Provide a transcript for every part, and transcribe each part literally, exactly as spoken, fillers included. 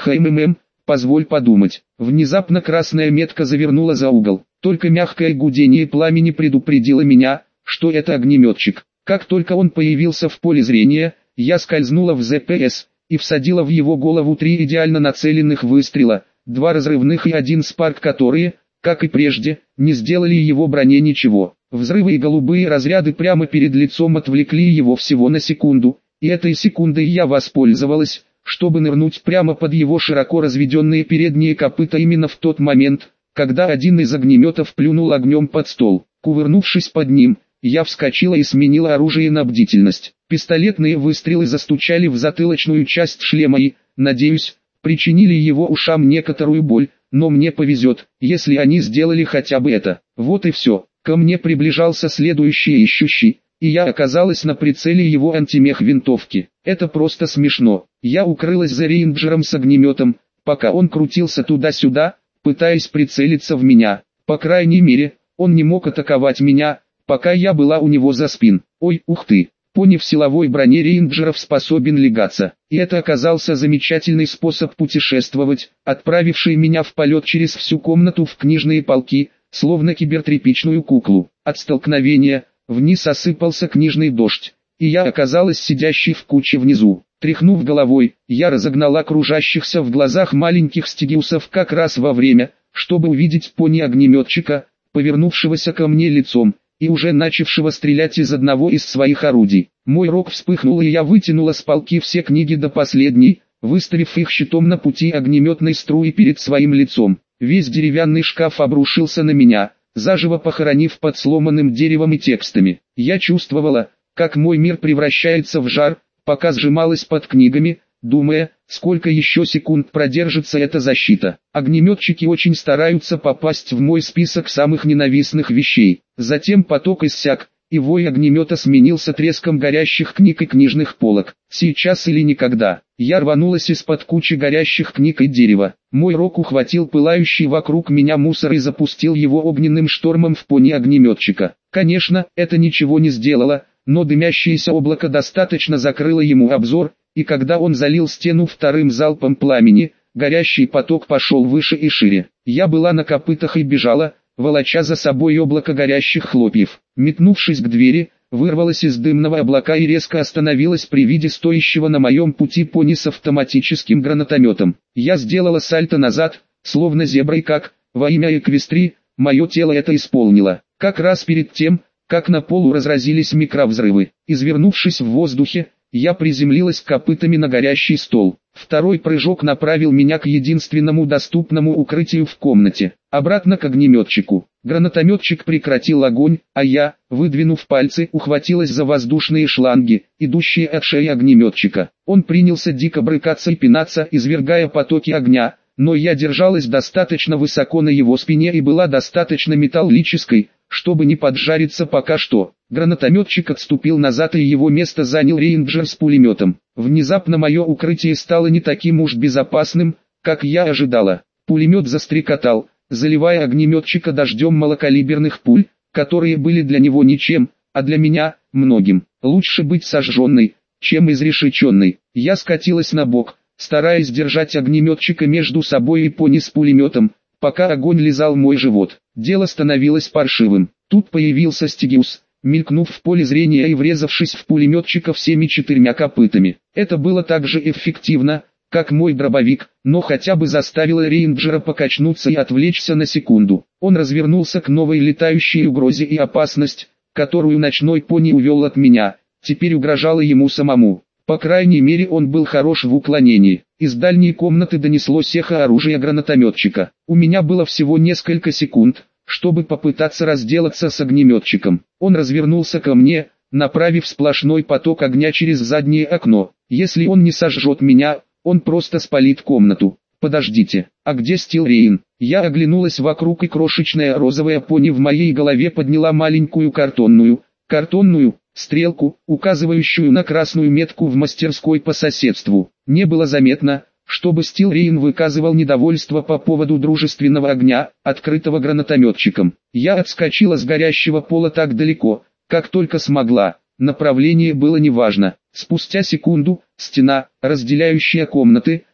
ХММ, позволь подумать. Внезапно красная метка завернула за угол. Только мягкое гудение пламени предупредило меня, что это огнеметчик. Как только он появился в поле зрения, я скользнула в ЗПС и всадила в его голову три идеально нацеленных выстрела, два разрывных и один спарк, которые, как и прежде, не сделали его броне ничего. Взрывы и голубые разряды прямо перед лицом отвлекли его всего на секунду, и этой секундой я воспользовалась, чтобы нырнуть прямо под его широко разведенные передние копыта именно в тот момент, когда один из огнеметов плюнул огнем под стол. Кувырнувшись под ним, я вскочила и сменила оружие на бдительность. Пистолетные выстрелы застучали в затылочную часть шлема и, надеюсь, причинили его ушам некоторую боль, но мне повезет, если они сделали хотя бы это. Вот и все. Ко мне приближался следующий ищущий, и я оказалась на прицеле его антимех винтовки. Это просто смешно. Я укрылась за рейнджером с огнеметом, пока он крутился туда-сюда, пытаясь прицелиться в меня. По крайней мере, он не мог атаковать меня, пока я была у него за спин. Ой, ух ты! Пони в силовой броне рейнджеров способен легаться, и это оказался замечательный способ путешествовать, отправивший меня в полет через всю комнату в книжные полки, словно кибертряпичную куклу. От столкновения вниз осыпался книжный дождь, и я оказалась сидящей в куче внизу. Тряхнув головой, я разогнала кружащихся в глазах маленьких стигиусов как раз во время, чтобы увидеть пони-огнеметчика, повернувшегося ко мне лицом, и уже начавшего стрелять из одного из своих орудий. Мой рог вспыхнул, и я вытянула с полки все книги до последней, выставив их щитом на пути огнеметной струи перед своим лицом. Весь деревянный шкаф обрушился на меня, заживо похоронив под сломанным деревом и текстами. Я чувствовала, как мой мир превращается в жар, пока сжималась под книгами, думая, сколько еще секунд продержится эта защита. Огнеметчики очень стараются попасть в мой список самых ненавистных вещей. Затем поток иссяк, и вой огнемета сменился треском горящих книг и книжных полок. Сейчас или никогда. Я рванулась из-под кучи горящих книг и дерева. Мой рог ухватил пылающий вокруг меня мусор и запустил его огненным штормом в пони огнеметчика. Конечно, это ничего не сделало, но дымящееся облако достаточно закрыло ему обзор, и когда он залил стену вторым залпом пламени, горящий поток пошел выше и шире. Я была на копытах и бежала, волоча за собой облако горящих хлопьев. Метнувшись к двери, вырвалась из дымного облака и резко остановилась при виде стоящего на моем пути пони с автоматическим гранатометом. Я сделала сальто назад, словно зебра, и как, во имя Эквестрии, мое тело это исполнило. Как раз перед тем, как на полу разразились микровзрывы. Извернувшись в воздухе, я приземлилась копытами на горящий стол. Второй прыжок направил меня к единственному доступному укрытию в комнате, обратно к огнеметчику. Гранатометчик прекратил огонь, а я, выдвинув пальцы, ухватилась за воздушные шланги, идущие от шеи огнеметчика. Он принялся дико брыкаться и пинаться, извергая потоки огня, но я держалась достаточно высоко на его спине и была достаточно металлической, чтобы не поджариться пока что. Гранатометчик отступил назад, и его место занял рейнджер с пулеметом. Внезапно мое укрытие стало не таким уж безопасным, как я ожидала. Пулемет застрекотал, заливая огнеметчика дождем малокалиберных пуль, которые были для него ничем, а для меня – многим. Лучше быть сожженной, чем изрешеченной. Я скатилась на бок, стараясь держать огнеметчика между собой и пони с пулеметом, пока огонь лизал мой живот. Дело становилось паршивым. Тут появился стигиус, мелькнув в поле зрения и врезавшись в пулеметчика всеми четырьмя копытами. Это было так же эффективно, как мой дробовик, но хотя бы заставило рейнджера покачнуться и отвлечься на секунду. Он развернулся к новой летающей угрозе, и опасность, которую ночной пони увел от меня, теперь угрожала ему самому. По крайней мере, он был хорош в уклонении. Из дальней комнаты донеслось эхо оружия гранатометчика. У меня было всего несколько секунд, чтобы попытаться разделаться с огнеметчиком. Он развернулся ко мне, направив сплошной поток огня через заднее окно. Если он не сожжет меня, он просто спалит комнату. Подождите, а где Стилрейн? Я оглянулась вокруг, и крошечная розовая пони в моей голове подняла маленькую картонную, картонную, стрелку, указывающую на красную метку в мастерской по соседству. Не было заметно, чтобы Стилрейн выказывал недовольство по поводу дружественного огня, открытого гранатометчиком. Я отскочила с горящего пола так далеко, как только смогла. Направление было неважно. Спустя секунду, стена, разделяющая комнаты,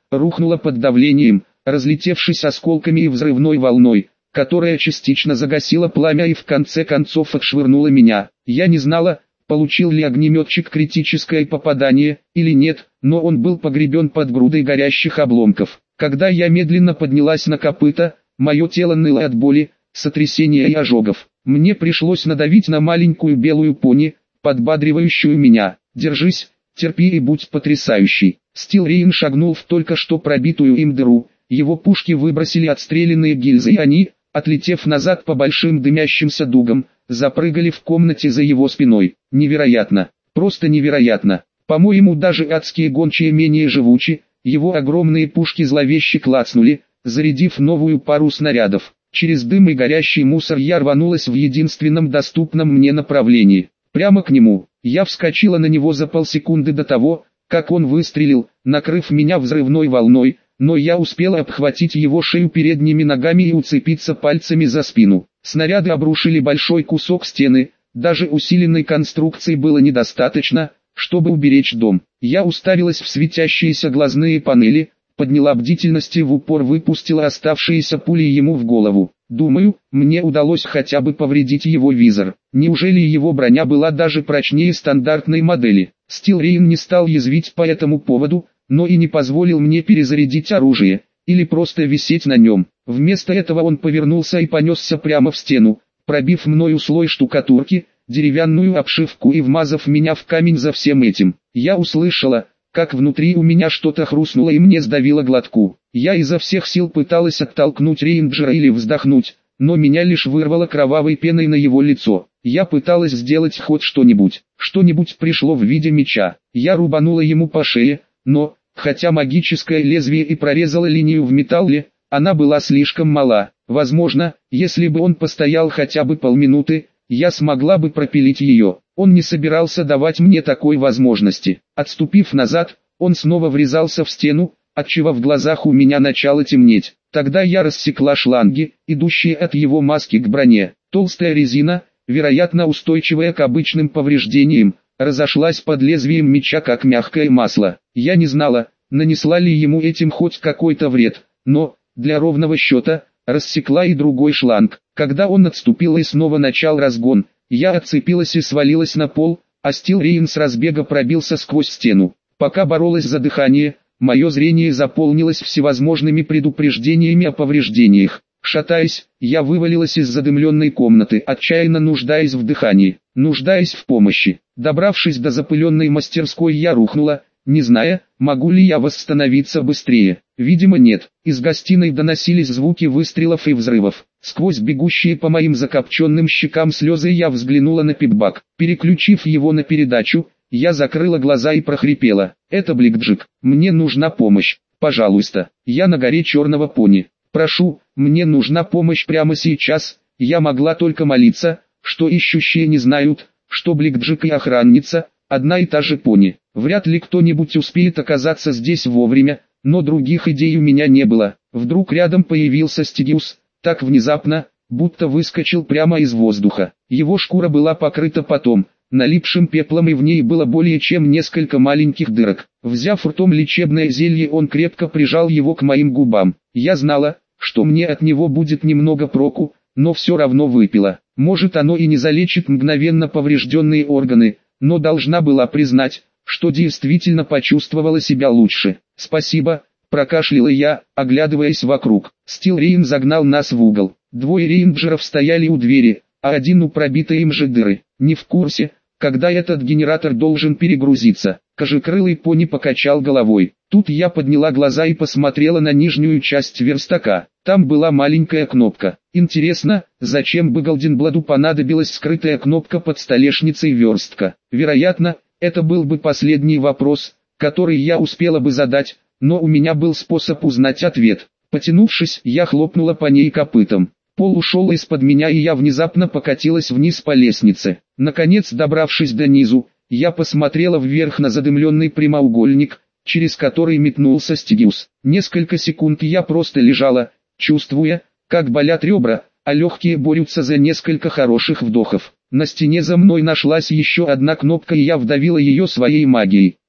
рухнула под давлением, разлетевшись осколками и взрывной волной, которая частично загасила пламя и в конце концов отшвырнула меня. Я не знала, получил ли огнеметчик критическое попадание или нет, но он был погребен под грудой горящих обломков. Когда я медленно поднялась на копыта, мое тело ныло от боли, сотрясения и ожогов. Мне пришлось надавить на маленькую белую пони, подбадривающую меня. «Держись, терпи и будь потрясающий». Стилрейн шагнул в только что пробитую им дыру, его пушки выбросили отстрелянные гильзы и они, отлетев назад по большим дымящимся дугам, запрыгали в комнате за его спиной. Невероятно, просто невероятно. По-моему, даже адские гончие менее живучи, его огромные пушки зловеще клацнули, зарядив новую пару снарядов. Через дым и горящий мусор я рванулась в единственном доступном мне направлении, прямо к нему. Я вскочила на него за полсекунды до того, как он выстрелил, накрыв меня взрывной волной, но я успела обхватить его шею передними ногами и уцепиться пальцами за спину. Снаряды обрушили большой кусок стены, даже усиленной конструкции было недостаточно, чтобы уберечь дом. Я уставилась в светящиеся глазные панели, подняла бдительность и в упор выпустила оставшиеся пули ему в голову. Думаю, мне удалось хотя бы повредить его визор. Неужели его броня была даже прочнее стандартной модели? Стилрейн не стал язвить по этому поводу, но и не позволил мне перезарядить оружие, или просто висеть на нем. Вместо этого он повернулся и понесся прямо в стену, пробив мною слой штукатурки, деревянную обшивку и вмазав меня в камень. За всем этим я услышала, как внутри у меня что-то хрустнуло и мне сдавило глотку. Я изо всех сил пыталась оттолкнуть рейнджера или вздохнуть, но меня лишь вырвало кровавой пеной на его лицо. Я пыталась сделать хоть что-нибудь, что-нибудь пришло в виде меча. Я рубанула ему по шее, но, хотя магическое лезвие и прорезало линию в металле, она была слишком мала. Возможно, если бы он постоял хотя бы полминуты, я смогла бы пропилить ее. Он не собирался давать мне такой возможности. Отступив назад, он снова врезался в стену, отчего в глазах у меня начало темнеть. Тогда я рассекла шланги, идущие от его маски к броне. Толстая резина, вероятно устойчивая к обычным повреждениям, разошлась под лезвием меча как мягкое масло. Я не знала, нанесла ли ему этим хоть какой-то вред, но, для ровного счета, рассекла и другой шланг. Когда он отступил и снова начал разгон, я отцепилась и свалилась на пол, а Стилрейн с разбега пробился сквозь стену. Пока боролась за дыхание, мое зрение заполнилось всевозможными предупреждениями о повреждениях. Шатаясь, я вывалилась из задымленной комнаты, отчаянно нуждаясь в дыхании, нуждаясь в помощи. Добравшись до запыленной мастерской, я рухнула, не зная, могу ли я восстановиться быстрее. Видимо нет. Из гостиной доносились звуки выстрелов и взрывов. Сквозь бегущие по моим закопченным щекам слезы я взглянула на пипбак. Переключив его на передачу, я закрыла глаза и прохрипела. «Это Блэкджек, мне нужна помощь, пожалуйста, я на горе черного пони. Прошу, мне нужна помощь прямо сейчас». Я могла только молиться, что ищущие не знают, что Блэкджек и охранница – одна и та же пони. Вряд ли кто-нибудь успеет оказаться здесь вовремя, но других идей у меня не было. Вдруг рядом появился Стигиус, так внезапно, будто выскочил прямо из воздуха. Его шкура была покрыта потом, налипшим пеплом, и в ней было более чем несколько маленьких дырок. Взяв ртом лечебное зелье, он крепко прижал его к моим губам. Я знала, что мне от него будет немного проку, но все равно выпила. Может, оно и не залечит мгновенно поврежденные органы, но должна была признать, что действительно почувствовала себя лучше. «Спасибо», — прокашляла я, оглядываясь вокруг. Стилрейн загнал нас в угол. Двое рейнджеров стояли у двери, а один у пробитой им же дыры. Не в курсе, когда этот генератор должен перегрузиться. Кожекрылый пони покачал головой. Тут я подняла глаза и посмотрела на нижнюю часть верстака. Там была маленькая кнопка. Интересно, зачем бы Голденбладу понадобилась скрытая кнопка под столешницей верстка? Вероятно, это был бы последний вопрос, который я успела бы задать, но у меня был способ узнать ответ. Потянувшись, я хлопнула по ней копытом. Пол ушел из-под меня, и я внезапно покатилась вниз по лестнице. Наконец, добравшись до низу, я посмотрела вверх на задымленный прямоугольник, через который метнулся Стигиус. Несколько секунд я просто лежала, чувствуя, как болят ребра, а легкие борются за несколько хороших вдохов. На стене за мной нашлась еще одна кнопка, и я вдавила ее своей магией.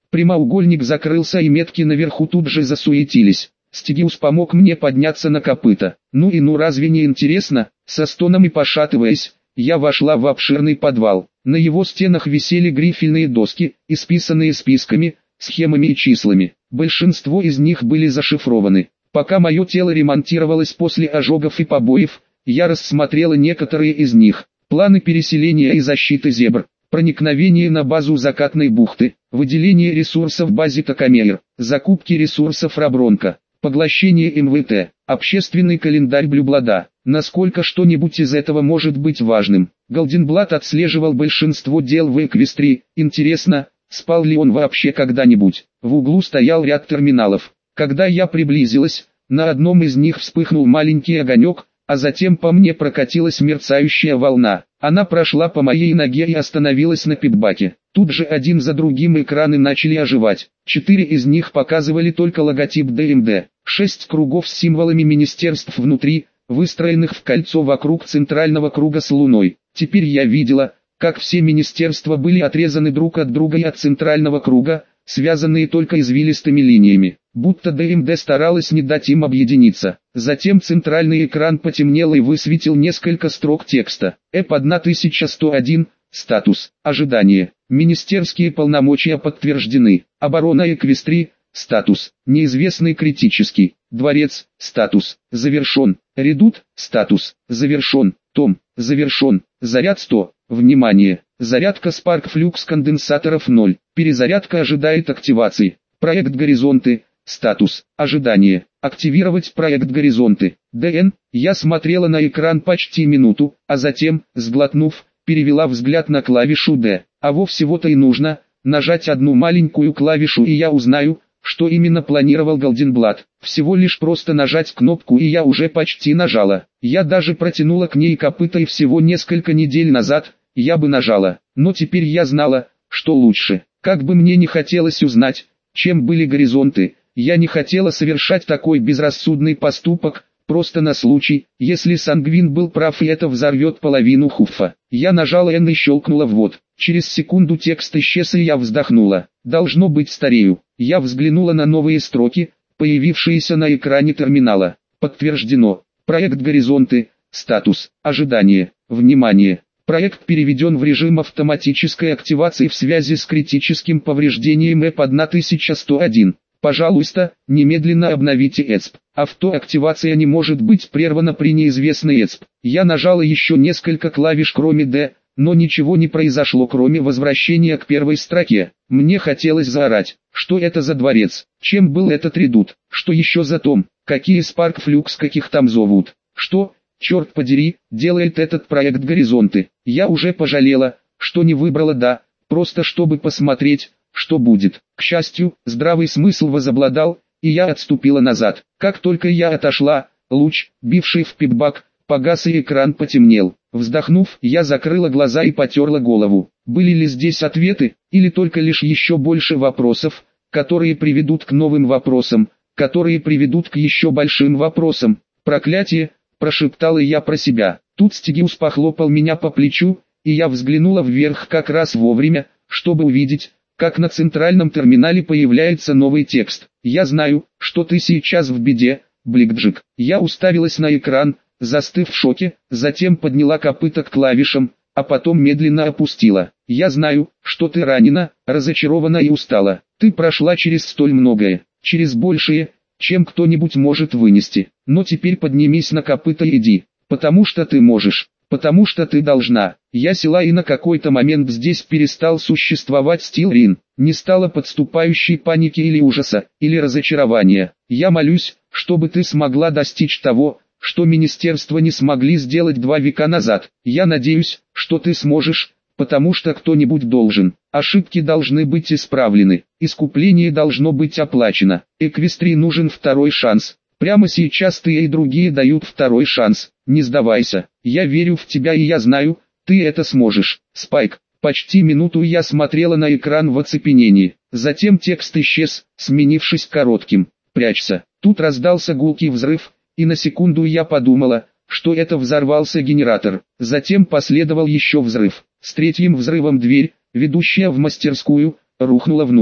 Прямоугольник закрылся и метки наверху тут же засуетились. Стигиус помог мне подняться на копыта. Ну и ну разве не интересно? Со стоном и пошатываясь, я вошла в обширный подвал. На его стенах висели грифельные доски, исписанные списками, схемами и числами. Большинство из них были зашифрованы. Пока мое тело ремонтировалось после ожогов и побоев, я рассмотрела некоторые из них. Планы переселения и защиты зебр, проникновение на базу закатной бухты, выделение ресурсов базе Такамейр, закупки ресурсов Рабронка, поглощение эм вэ тэ, общественный календарь Блюблада. Насколько что-нибудь из этого может быть важным? Голденблат отслеживал большинство дел в Эквестрии. Интересно, спал ли он вообще когда-нибудь? В углу стоял ряд терминалов. Когда я приблизилась, на одном из них вспыхнул маленький огонек, а затем по мне прокатилась мерцающая волна. Она прошла по моей ноге и остановилась на пипбаке. Тут же один за другим экраны начали оживать. Четыре из них показывали только логотип дэ эм дэ. Шесть кругов с символами министерств внутри, выстроенных в кольцо вокруг центрального круга с луной. Теперь я видела, как все министерства были отрезаны друг от друга и от центрального круга, связанные только извилистыми линиями, будто дэ эм дэ старалась не дать им объединиться. Затем центральный экран потемнел и высветил несколько строк текста. Эп тысяча сто один, статус, ожидание, министерские полномочия подтверждены, оборона Эквестрии, статус, неизвестный критический, дворец, статус, завершен, редут, статус, завершен, том, завершен, заряд сто, внимание, зарядка Spark Flux конденсаторов ноль, перезарядка ожидает активации, проект Горизонты, статус, ожидание, активировать проект Горизонты, дэ эн, я смотрела на экран почти минуту, а затем, сглотнув, перевела взгляд на клавишу D, а во всего-то и нужно, нажать одну маленькую клавишу и я узнаю, что именно планировал Голденблат. Всего лишь просто нажать кнопку и я уже почти нажала. Я даже протянула к ней копыта и всего несколько недель назад, я бы нажала. Но теперь я знала, что лучше. Как бы мне не хотелось узнать, чем были горизонты, я не хотела совершать такой безрассудный поступок, просто на случай, если Сангвин был прав и это взорвет половину Хуффа. Я нажала N и щелкнула ввод. Через секунду текст исчез и я вздохнула. Должно быть старею. Я взглянула на новые строки, появившиеся на экране терминала. Подтверждено. Проект Горизонты. Статус. Ожидание. Внимание. Проект переведен в режим автоматической активации в связи с критическим повреждением Эп тысяча сто один. Пожалуйста, немедленно обновите ЭЦП. Автоактивация не может быть прервана при неизвестной ЭЦП. Я нажала еще несколько клавиш кроме D, но ничего не произошло кроме возвращения к первой строке. Мне хотелось заорать, что это за дворец, чем был этот редут, что еще за том, какие Spark Flux каких там зовут, что, черт подери, делает этот проект Горизонты. Я уже пожалела, что не выбрала «да», просто чтобы посмотреть, что будет. К счастью, здравый смысл возобладал, и я отступила назад. Как только я отошла, луч, бивший в пипбак, погас и экран потемнел. Вздохнув, я закрыла глаза и потерла голову. Были ли здесь ответы, или только лишь еще больше вопросов, которые приведут к новым вопросам, которые приведут к еще большим вопросам? Проклятие, прошептала я про себя. Тут Стигиус похлопал меня по плечу, и я взглянула вверх как раз вовремя, чтобы увидеть, как на центральном терминале появляется новый текст. «Я знаю, что ты сейчас в беде, Бликджик». Я уставилась на экран, застыв в шоке, затем подняла копыта к клавишам, а потом медленно опустила. «Я знаю, что ты ранена, разочарована и устала. Ты прошла через столь многое, через большее, чем кто-нибудь может вынести. Но теперь поднимись на копыта и иди, потому что ты можешь, потому что ты должна». Я села и на какой-то момент здесь перестал существовать Стил Рин. Не стало подступающей паники или ужаса, или разочарования. Я молюсь, чтобы ты смогла достичь того, что министерства не смогли сделать два века назад. Я надеюсь, что ты сможешь, потому что кто-нибудь должен. Ошибки должны быть исправлены, искупление должно быть оплачено. Эквестрии нужен второй шанс. Прямо сейчас ты и другие дают второй шанс. Не сдавайся, я верю в тебя и я знаю, ты это сможешь. Спайк. Почти минуту я смотрела на экран в оцепенении. Затем текст исчез, сменившись коротким «прячься». Тут раздался гулкий взрыв, и на секунду я подумала, что это взорвался генератор. Затем последовал еще взрыв. С третьим взрывом дверь, ведущая в мастерскую, рухнула внутрь.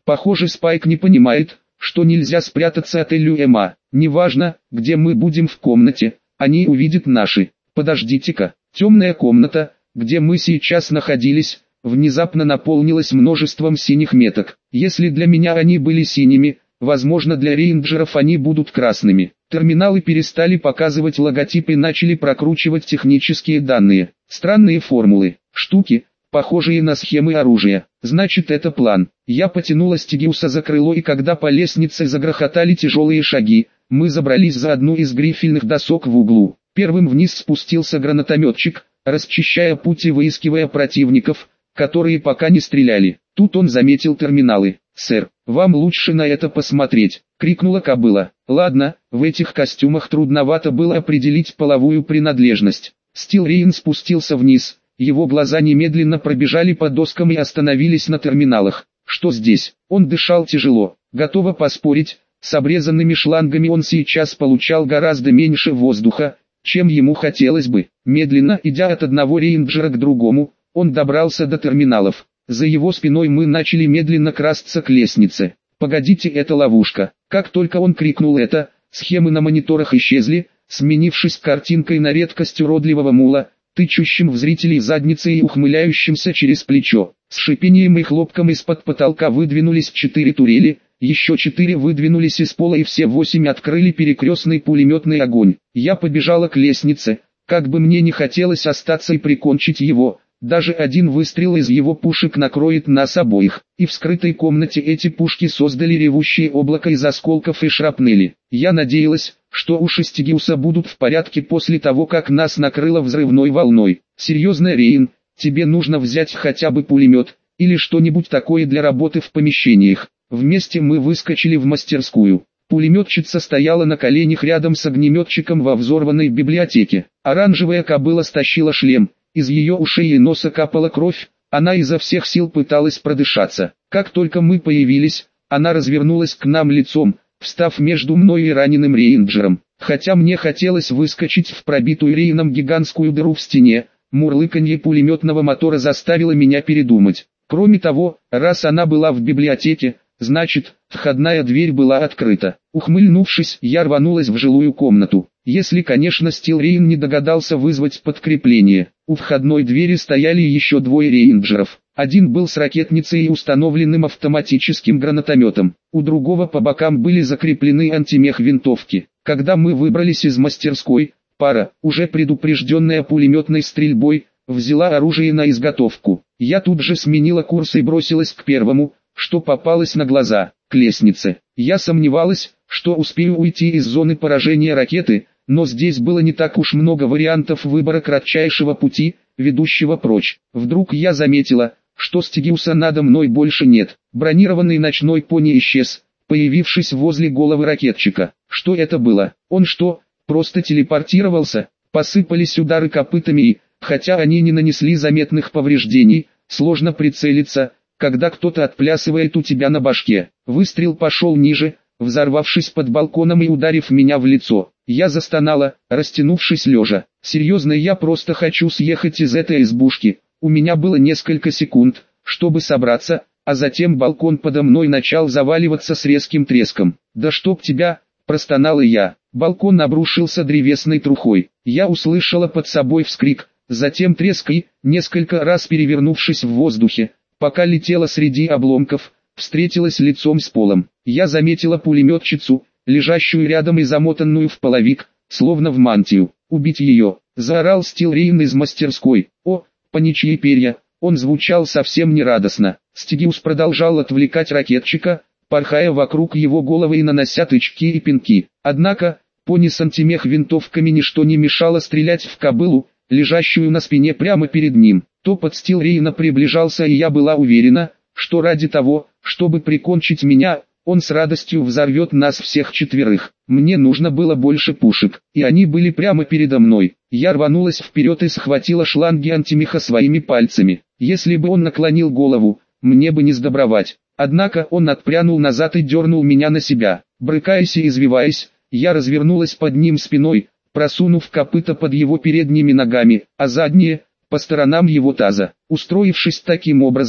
Похоже, Спайк не понимает, что нельзя спрятаться от Элюэма. Неважно, где мы будем в комнате, они увидят наши. Подождите-ка, темная комната, где мы сейчас находились, внезапно наполнилась множеством синих меток. Если для меня они были синими, возможно, для рейнджеров они будут красными. Терминалы перестали показывать логотип и начали прокручивать технические данные. Странные формулы, штуки, похожие на схемы оружия. Значит, это план. Я потянула Стигиуса за крыло, и когда по лестнице загрохотали тяжелые шаги, мы забрались за одну из грифельных досок в углу. Первым вниз спустился гранатометчик, расчищая путь и выискивая противников, которые пока не стреляли. Тут он заметил терминалы. «Сэр, вам лучше на это посмотреть», — крикнула кобыла. Ладно, в этих костюмах трудновато было определить половую принадлежность. Стил Рейн спустился вниз, его глаза немедленно пробежали по доскам и остановились на терминалах. Что здесь? Он дышал тяжело. Готова поспорить, с обрезанными шлангами он сейчас получал гораздо меньше воздуха, чем ему хотелось бы. Медленно идя от одного рейнджера к другому, он добрался до терминалов. За его спиной мы начали медленно красться к лестнице. «Погодите, это ловушка!» Как только он крикнул это, схемы на мониторах исчезли, сменившись картинкой на редкость уродливого мула, тычущим в зрителей задницей и ухмыляющимся через плечо. С шипением и хлопком из-под потолка выдвинулись четыре турели, еще четыре выдвинулись из пола и все восемь открыли перекрестный пулеметный огонь. Я побежала к лестнице, как бы мне не хотелось остаться и прикончить его. Даже один выстрел из его пушек накроет нас обоих. И в скрытой комнате эти пушки создали ревущее облако из осколков и шрапнели. Я надеялась, что уши Стигиуса будут в порядке после того, как нас накрыло взрывной волной. «Серьезно, Рейн, тебе нужно взять хотя бы пулемет, или что-нибудь такое для работы в помещениях». Вместе мы выскочили в мастерскую. Пулеметчица стояла на коленях рядом с огнеметчиком во взорванной библиотеке. Оранжевая кобыла стащила шлем. Из ее ушей и носа капала кровь, она изо всех сил пыталась продышаться. Как только мы появились, она развернулась к нам лицом, встав между мной и раненым рейнджером. Хотя мне хотелось выскочить в пробитую Рейном гигантскую дыру в стене, мурлыканье пулеметного мотора заставило меня передумать. Кроме того, раз она была в библиотеке, значит, входная дверь была открыта. Ухмыльнувшись, я рванулась в жилую комнату. Если, конечно, Стил Рейн не догадался вызвать подкрепление. У входной двери стояли еще двое рейнджеров. Один был с ракетницей и установленным автоматическим гранатометом. У другого по бокам были закреплены антимех-винтовки. Когда мы выбрались из мастерской, пара, уже предупрежденная пулеметной стрельбой, взяла оружие на изготовку. Я тут же сменила курс и бросилась к первому, что попалось на глаза, к лестнице. Я сомневалась, что успею уйти из зоны поражения ракеты, но здесь было не так уж много вариантов выбора кратчайшего пути, ведущего прочь. Вдруг я заметила, что Стигиуса надо мной больше нет. Бронированный ночной пони исчез, появившись возле головы ракетчика. Что это было? Он что, просто телепортировался? Посыпались удары копытами и, хотя они не нанесли заметных повреждений, сложно прицелиться, когда кто-то отплясывает у тебя на башке. Выстрел пошел ниже, взорвавшись под балконом и ударив меня в лицо. Я застонала, растянувшись лежа. Серьезно, я просто хочу съехать из этой избушки. У меня было несколько секунд, чтобы собраться, а затем балкон подо мной начал заваливаться с резким треском. «Да чтоб тебя!» – простонала я. Балкон обрушился древесной трухой. Я услышала под собой вскрик, затем треск и, несколько раз перевернувшись в воздухе, пока летела среди обломков, встретилась лицом с полом. Я заметила пулеметчицу, лежащую рядом и замотанную в половик, словно в мантию. «Убить ее!» – заорал Стил Рейн из мастерской. «О, паничьи перья!» Он звучал совсем нерадостно. Стигиус продолжал отвлекать ракетчика, порхая вокруг его головы и нанося тычки и пинки. Однако, пони с антимех-винтовками ничто не мешало стрелять в кобылу, лежащую на спине прямо перед ним. Топот Стил Рейна приближался, и я была уверена, что ради того, чтобы прикончить меня, он с радостью взорвет нас всех четверых. Мне нужно было больше пушек, и они были прямо передо мной. Я рванулась вперед и схватила шланги антимеха своими пальцами. Если бы он наклонил голову, мне бы не сдобровать. Однако он отпрянул назад и дернул меня на себя. Брыкаясь и извиваясь, я развернулась под ним спиной, просунув копыта под его передними ногами, а задние – по сторонам его таза. Устроившись таким образом,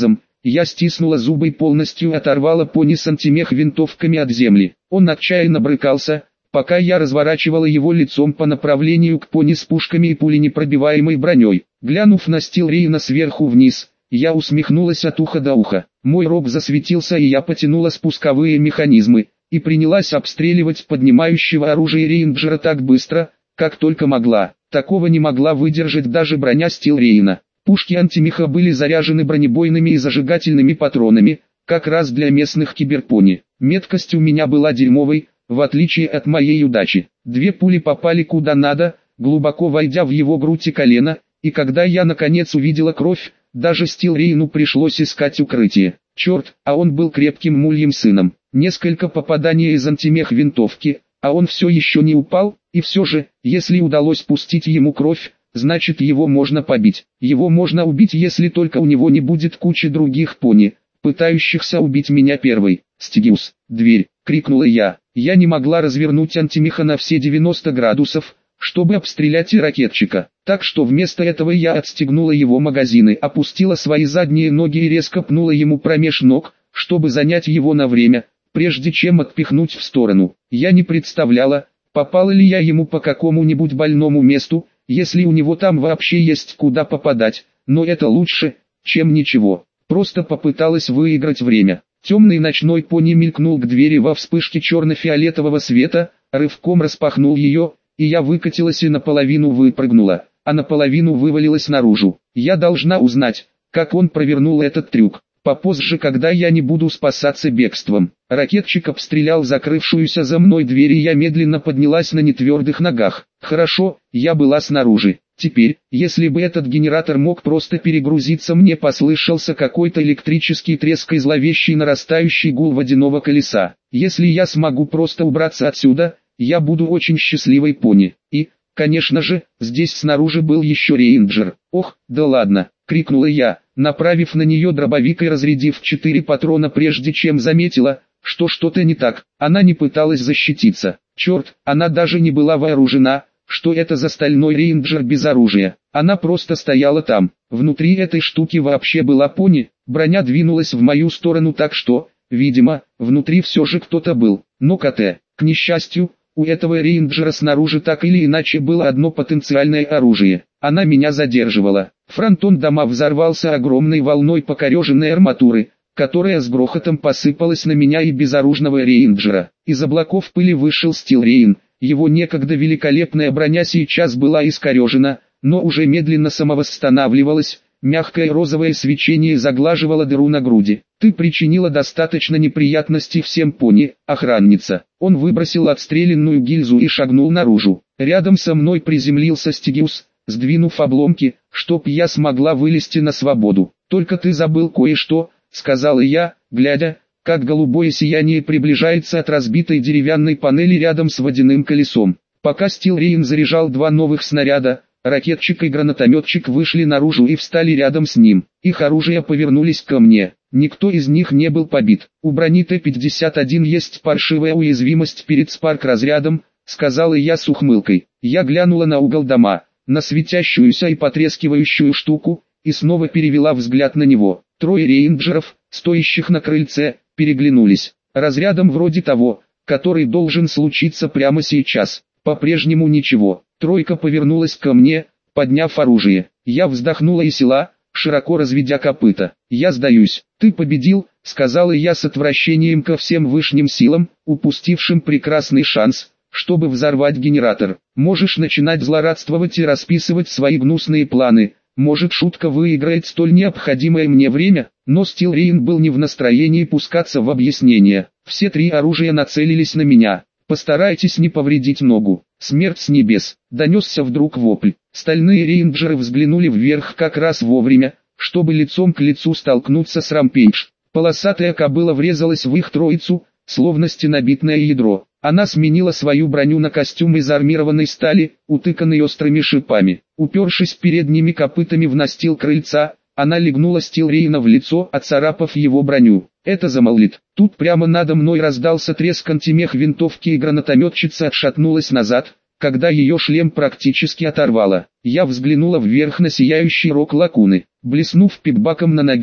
Я стиснула зубы и полностью оторвала пони с антимех винтовками от земли. Он отчаянно брыкался, пока я разворачивала его лицом по направлению к пони с пушками и пуленепробиваемой броней. Глянув на стил Рейна сверху вниз, я усмехнулась от уха до уха. Мой рог засветился, и я потянула спусковые механизмы и принялась обстреливать поднимающего оружие рейнджера так быстро, как только могла. Такого не могла выдержать даже броня стил Рейна. Пушки антимеха были заряжены бронебойными и зажигательными патронами, как раз для местных киберпони. Меткость у меня была дерьмовой, в отличие от моей удачи. Две пули попали куда надо, глубоко войдя в его грудь и колено, и когда я наконец увидела кровь, даже стил Рейну пришлось искать укрытие. Черт, а он был крепким мульем сыном. Несколько попаданий из антимех винтовки, а он все еще не упал, и все же, если удалось пустить ему кровь, значит его можно побить. Его можно убить, если только у него не будет кучи других пони, пытающихся убить меня первой. «Стигиус, дверь!» — крикнула я. Я не могла развернуть антимеха на все девяносто градусов, чтобы обстрелять и ракетчика. Так что вместо этого я отстегнула его магазины, опустила свои задние ноги и резко пнула ему промеж ног, чтобы занять его на время, прежде чем отпихнуть в сторону. Я не представляла, попала ли я ему по какому-нибудь больному месту, если у него там вообще есть куда попадать, но это лучше, чем ничего. Просто попыталась выиграть время. Темный ночной пони мелькнул к двери во вспышке черно-фиолетового света, рывком распахнул ее, и я выкатилась и наполовину выпрыгнула, а наполовину вывалилась наружу. Я должна узнать, как он провернул этот трюк. Попозже, когда я не буду спасаться бегством. Ракетчик обстрелял закрывшуюся за мной дверь, и я медленно поднялась на нетвердых ногах. Хорошо, я была снаружи. Теперь, если бы этот генератор мог просто перегрузиться, мне послышался какой-то электрический треск и зловещий нарастающий гул водяного колеса. Если я смогу просто убраться отсюда, я буду очень счастливой пони. И, конечно же, здесь снаружи был еще рейнджер. Ох, да ладно, крикнула я, направив на нее дробовик и разрядив четыре патрона, прежде чем заметила, что что-то не так. Она не пыталась защититься. Черт, она даже не была вооружена. Что это за стальной рейнджер без оружия? Она просто стояла там. Внутри этой штуки вообще была пони. Броня двинулась в мою сторону, так что, видимо, внутри все же кто-то был. Но КТ, к несчастью, у этого рейнджера снаружи так или иначе было одно потенциальное оружие. Она меня задерживала. Фронтон дома взорвался огромной волной покореженной арматуры, которая с грохотом посыпалась на меня и безоружного рейнджера. Из облаков пыли вышел стил Рейн. Его некогда великолепная броня сейчас была искорежена, но уже медленно самовосстанавливалась, мягкое розовое свечение заглаживало дыру на груди. «Ты причинила достаточно неприятностей всем пони, охранница». Он выбросил отстрелянную гильзу и шагнул наружу. Рядом со мной приземлился Стигиус, сдвинув обломки, чтоб я смогла вылезти на свободу. «Только ты забыл кое-что», — сказала я, глядя, как голубое сияние приближается от разбитой деревянной панели рядом с водяным колесом. Пока стил Рейн заряжал два новых снаряда, ракетчик и гранатометчик вышли наружу и встали рядом с ним. Их оружия повернулись ко мне. Никто из них не был побит. У брони Т пятьдесят один есть паршивая уязвимость перед спарк-разрядом, сказала я с ухмылкой. Я глянула на угол дома, на светящуюся и потрескивающую штуку, и снова перевела взгляд на него. Трое рейнджеров, стоящих на крыльце, переглянулись. Разрядом вроде того, который должен случиться прямо сейчас. По-прежнему ничего. Тройка повернулась ко мне, подняв оружие. Я вздохнула и села, широко разведя копыта. «Я сдаюсь. Ты победил», — сказала я с отвращением ко всем высшим силам, упустившим прекрасный шанс, чтобы взорвать генератор. Можешь начинать злорадствовать и расписывать свои гнусные планы. Может, шутка выиграет столь необходимое мне время, но стил Рейн был не в настроении пускаться в объяснения. Все три оружия нацелились на меня. «Постарайтесь не повредить ногу». «Смерть с небес», — донесся вдруг вопль. Стальные рейнджеры взглянули вверх как раз вовремя, чтобы лицом к лицу столкнуться с Рампейдж. Полосатая кобыла врезалась в их троицу, словно стенобитное ядро. Она сменила свою броню на костюм из армированной стали, утыканный острыми шипами. Упершись передними копытами в настил крыльца, она легнула стил Рейна в лицо, оцарапав его броню. «Это замолвит». Тут прямо надо мной раздался треск антимех винтовки, и гранатометчица отшатнулась назад, когда ее шлем практически оторвало. Я взглянула вверх на сияющий рог лакуны. Блеснув пикбаком на ноге,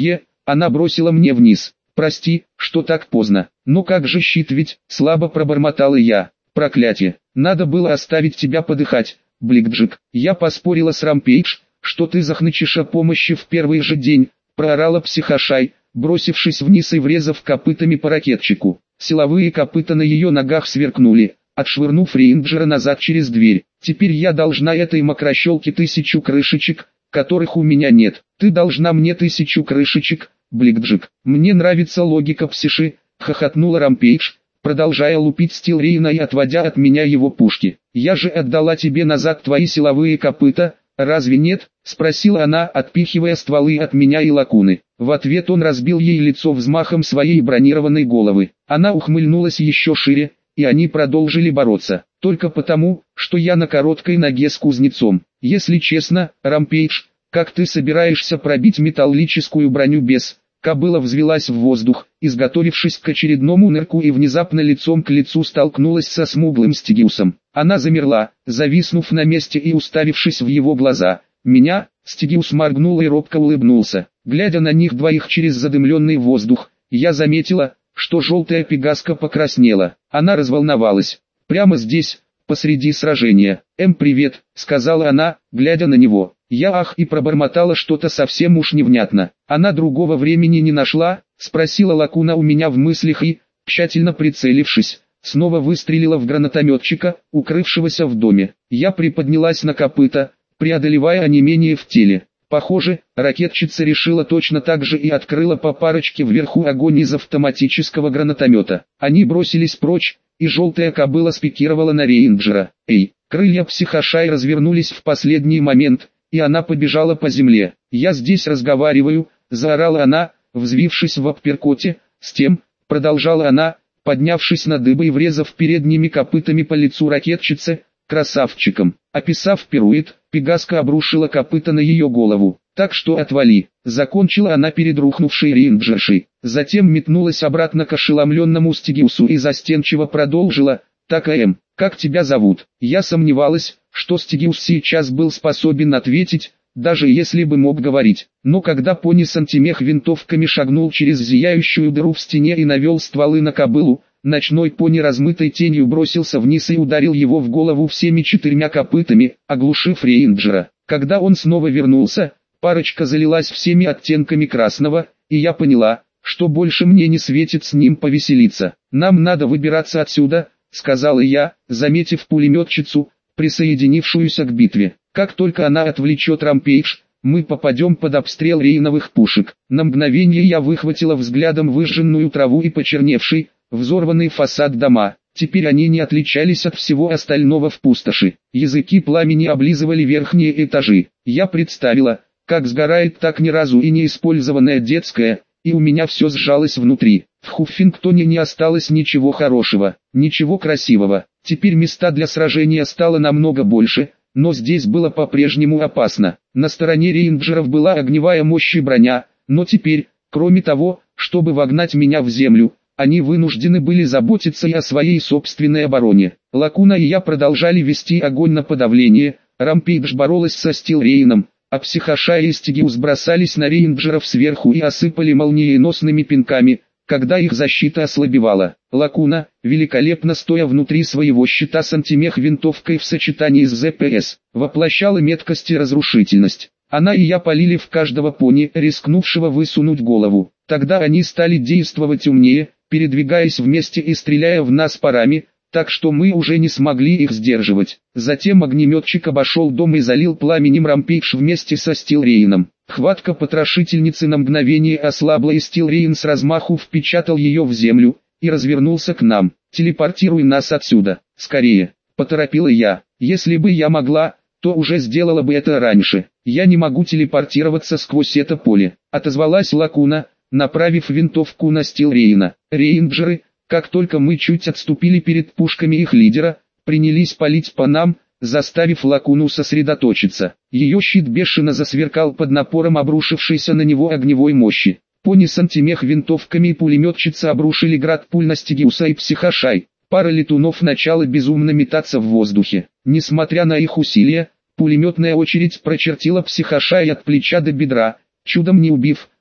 Она бросила мне вниз. «Прости, что так поздно. Но как же щит ведь?» — слабо пробормотала я. «Проклятие, надо было оставить тебя подыхать, Бликджик. Я поспорила с Рампейдж, что ты захнычешь о помощи в первый же день», — проорала Психошай, бросившись вниз и врезав копытами по ракетчику. Силовые копыта на ее ногах сверкнули, отшвырнув рейнджера назад через дверь. «Теперь я должна этой мокрощелке тысячу крышечек, которых у меня нет. Ты должна мне тысячу крышечек, Бликджик». «Мне нравится логика Псиши», — хохотнула Рампейдж, продолжая лупить Стилрейна и отводя от меня его пушки. «Я же отдала тебе назад твои силовые копыта, разве нет?» — спросила она, отпихивая стволы от меня и Лакуны. В ответ он разбил ей лицо взмахом своей бронированной головы. Она ухмыльнулась еще шире, и они продолжили бороться. «Только потому, что я на короткой ноге с кузнецом. Если честно, Рампейдж, как ты собираешься пробить металлическую броню без...» Кобыла взвелась в воздух, изготовившись к очередному нырку, и внезапно лицом к лицу столкнулась со смуглым Стигиусом. Она замерла, зависнув на месте и уставившись в его глаза. «Меня?» — Стигиус моргнул и робко улыбнулся. Глядя на них двоих через задымленный воздух, я заметила, что желтая пегаска покраснела. Она разволновалась. «Прямо здесь, посреди сражения. «Эм, привет», — сказала она, глядя на него. Я ах и пробормотала что-то совсем уж невнятно. «Она другого времени не нашла?» — спросила Лакуна у меня в мыслях и, тщательно прицелившись, снова выстрелила в гранатометчика, укрывшегося в доме. Я приподнялась на копыта, преодолевая онемение в теле. Похоже, ракетчица решила точно так же и открыла по парочке вверху огонь из автоматического гранатомета. Они бросились прочь, и желтая кобыла спикировала на рейнджера. «Эй!» Крылья Психошай развернулись в последний момент, и она побежала по земле. «Я здесь разговариваю», — заорала она, взвившись в апперкоте. «С тем», — продолжала она, поднявшись на дыбы и врезав передними копытами по лицу ракетчицы, красавчиком. Описав пируэт, Пегаска обрушила копыта на ее голову. «Так что отвали», — закончила она перед рухнувшей рейнджершей. Затем метнулась обратно к ошеломленному Стигиусу и застенчиво продолжила: «Так, Эм, как тебя зовут?» Я сомневалась, что Стигиус сейчас был способен ответить, даже если бы мог говорить. Но когда пони с антимех винтовками шагнул через зияющую дыру в стене и навел стволы на кобылу, ночной пони размытой тенью бросился вниз и ударил его в голову всеми четырьмя копытами, оглушив рейнджера. Когда он снова вернулся, парочка залилась всеми оттенками красного, и я поняла, что больше мне не светит с ним повеселиться. «Нам надо выбираться отсюда», — сказала я, заметив пулеметчицу, присоединившуюся к битве. «Как только она отвлечет Рампейдж, мы попадем под обстрел рейновых пушек». На мгновение я выхватила взглядом выжженную траву и почерневший, взорванный фасад дома. Теперь они не отличались от всего остального в пустоши. Языки пламени облизывали верхние этажи. Я представила, как сгорает так ни разу и не использованная детская, и у меня все сжалось внутри. В Хуффингтоне не осталось ничего хорошего, ничего красивого. Теперь места для сражения стало намного больше, но здесь было по-прежнему опасно. На стороне рейнджеров была огневая мощь и броня, но теперь, кроме того, чтобы вогнать меня в землю, они вынуждены были заботиться и о своей собственной обороне. Лакуна и я продолжали вести огонь на подавление. Рампейдж боролась со Стилрейном, а Психошай и Стигиус бросались на рейнджеров сверху и осыпали молниеносными пинками, когда их защита ослабевала. Лакуна, великолепно стоя внутри своего щита с антимех винтовкой в сочетании с ЗПС, воплощала меткость и разрушительность. Она и я полили в каждого пони, рискнувшего высунуть голову. Тогда они стали действовать умнее, передвигаясь вместе и стреляя в нас парами, так что мы уже не смогли их сдерживать. Затем огнеметчик обошел дом и залил пламенем Рампейдж вместе со Стилрейном. Хватка потрошительницы на мгновение ослабла, и Стилрейн с размаху впечатал ее в землю и развернулся к нам. «Телепортируй нас отсюда, скорее», — поторопила я. «Если бы я могла, то уже сделала бы это раньше. Я не могу телепортироваться сквозь это поле», — отозвалась Лакуна, направив винтовку на Стилрейна. Рейнджеры, как только мы чуть отступили перед пушками их лидера, принялись палить по нам, заставив Лакуну сосредоточиться. Ее щит бешено засверкал под напором обрушившейся на него огневой мощи. Пони с антимех винтовками и пулеметчица обрушили град пуль на Стигиуса и Психошай. Пара летунов начала безумно метаться в воздухе. Несмотря на их усилия, пулеметная очередь прочертила Психошай от плеча до бедра, чудом не убив,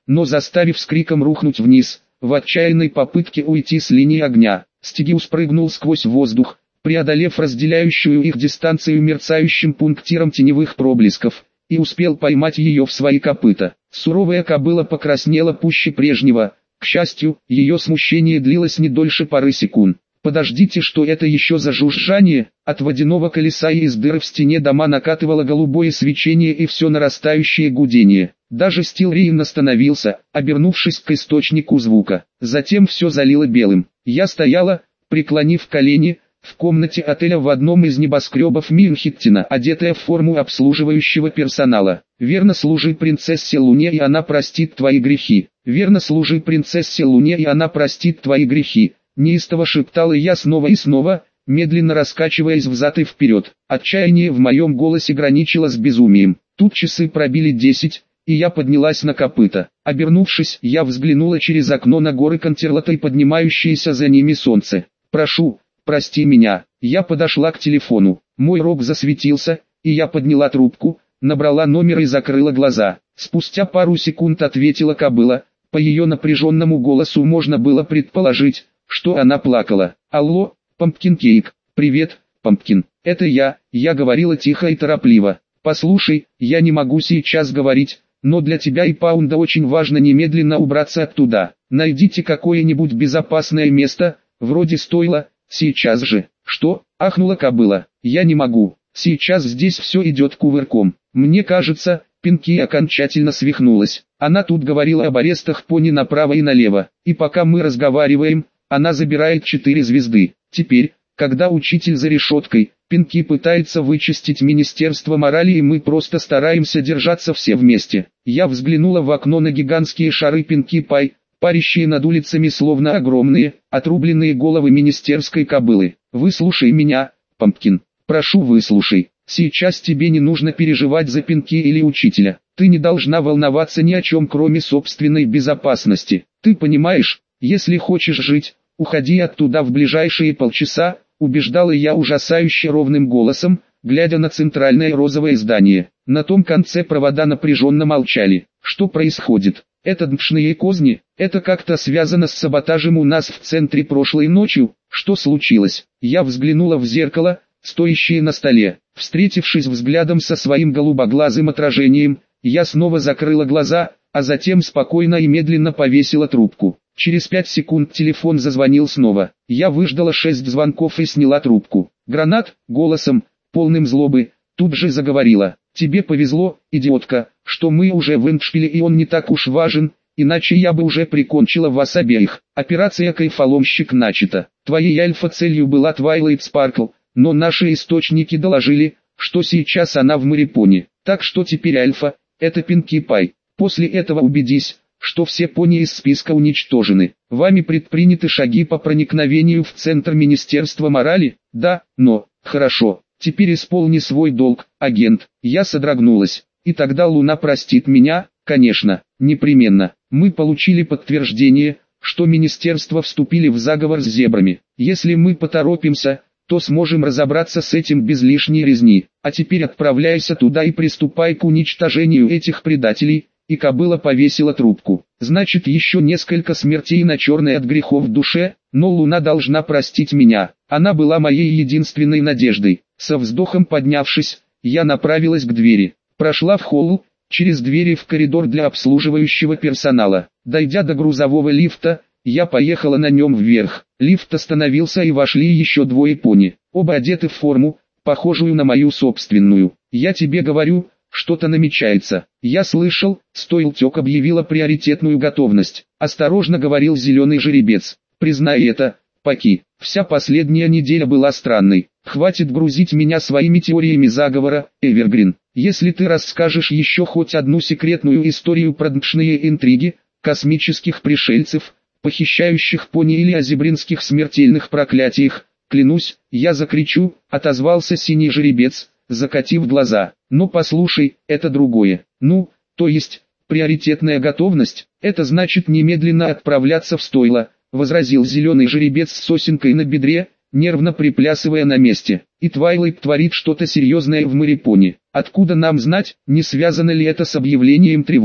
но заставив с криком рухнуть вниз, в отчаянной попытке уйти с линии огня. Стигиус прыгнул сквозь воздух, преодолев разделяющую их дистанцию мерцающим пунктиром теневых проблесков, и успел поймать ее в свои копыта. Суровая кобыла покраснела пуще прежнего. К счастью, ее смущение длилось не дольше пары секунд. «Подождите, что это еще за жужжание?» От водяного колеса и из дыры в стене дома накатывало голубое свечение и все нарастающее гудение. Даже Стилриен остановился, обернувшись к источнику звука. Затем все залило белым. Я стояла, преклонив колени, в комнате отеля в одном из небоскребов Мюнхеттена, одетая в форму обслуживающего персонала. «Верно служи принцессе Луне, и она простит твои грехи. Верно служи принцессе Луне, и она простит твои грехи», неистово шептала я снова и снова, медленно раскачиваясь взад и вперед. Отчаяние в моем голосе граничило с безумием. Тут часы пробили десять, и я поднялась на копыта. Обернувшись, я взглянула через окно на горы Контерлота и поднимающееся за ними солнце. «Прошу, прости меня». Я подошла к телефону. Мой рог засветился, и я подняла трубку, набрала номер и закрыла глаза. Спустя пару секунд ответила кобыла. По ее напряженному голосу можно было предположить, что она плакала. «Алло, Пампкин Кейк, привет, Пампкин, это я», я говорила тихо и торопливо. «Послушай, я не могу сейчас говорить, но для тебя и Паунда очень важно немедленно убраться оттуда. Найдите какое-нибудь безопасное место, вроде стойла, сейчас же». «Что?» – ахнула кобыла. «Я не могу, сейчас здесь все идет кувырком. Мне кажется, Пинки окончательно свихнулась. Она тут говорила об арестах пони направо и налево, и пока мы разговариваем, она забирает четыре звезды. Теперь, когда учитель за решеткой, Пинки пытается вычистить Министерство морали, и мы просто стараемся держаться все вместе». Я взглянула в окно на гигантские шары Пинки Пай, парящие над улицами словно огромные, отрубленные головы министерской кобылы. «Выслушай меня, Пампкин. Прошу, выслушай. Сейчас тебе не нужно переживать за Пинки или учителя. Ты не должна волноваться ни о чем, кроме собственной безопасности. Ты понимаешь, если хочешь жить, уходи оттуда в ближайшие полчаса», убеждала я ужасающе ровным голосом, глядя на центральное розовое здание. На том конце провода напряженно молчали. «Что происходит? Это дмшные козни? Это как-то связано с саботажем у нас в центре прошлой ночью? Что случилось?» Я взглянула в зеркало, стоящее на столе. Встретившись взглядом со своим голубоглазым отражением, я снова закрыла глаза, а затем спокойно и медленно повесила трубку. Через пять секунд телефон зазвонил снова. Я выждала шесть звонков и сняла трубку. Гранат, голосом, полным злобы, тут же заговорила. «Тебе повезло, идиотка, что мы уже в Эндшпиле, и он не так уж важен, иначе я бы уже прикончила вас обеих. Операция «Кайфоломщик» начата. Твоей альфа-целью была Твайлайт Спаркл, но наши источники доложили, что сейчас она в Марипоне. Так что теперь альфа – это Пинки Пай. После этого убедись, что все пони из списка уничтожены. Вами предприняты шаги по проникновению в центр Министерства морали? Да, но, хорошо, теперь исполни свой долг, агент». Я содрогнулась. «И тогда Луна простит меня?» «Конечно, непременно. Мы получили подтверждение, что министерства вступили в заговор с зебрами. Если мы поторопимся, то сможем разобраться с этим без лишней резни. А теперь отправляйся туда и приступай к уничтожению этих предателей». И кобыла повесила трубку. «Значит, еще несколько смертей на черной от грехов душе, но Луна должна простить меня. Она была моей единственной надеждой». Со вздохом поднявшись, я направилась к двери. Прошла в холл, через двери в коридор для обслуживающего персонала. Дойдя до грузового лифта, я поехала на нем вверх. Лифт остановился, и вошли еще двое пони. Оба одеты в форму, похожую на мою собственную. «Я тебе говорю, что-то намечается». «Я слышал, Стойлтек объявила приоритетную готовность», — осторожно говорил зеленый жеребец. «Признай это, Паки, вся последняя неделя была странной. Хватит грузить меня своими теориями заговора, Эвергрин. Если ты расскажешь еще хоть одну секретную историю про дмшные интриги, космических пришельцев, похищающих пони или о зебринских смертельных проклятиях, клянусь, я закричу», — отозвался синий жеребец, закатив глаза. «Ну послушай, это другое. Ну, то есть, приоритетная готовность, это значит немедленно отправляться в стойло», — возразил зеленый жеребец с сосенкой на бедре, нервно приплясывая на месте. «И Твайлайт творит что-то серьезное в Марипоне. Откуда нам знать, не связано ли это с объявлением тревоги?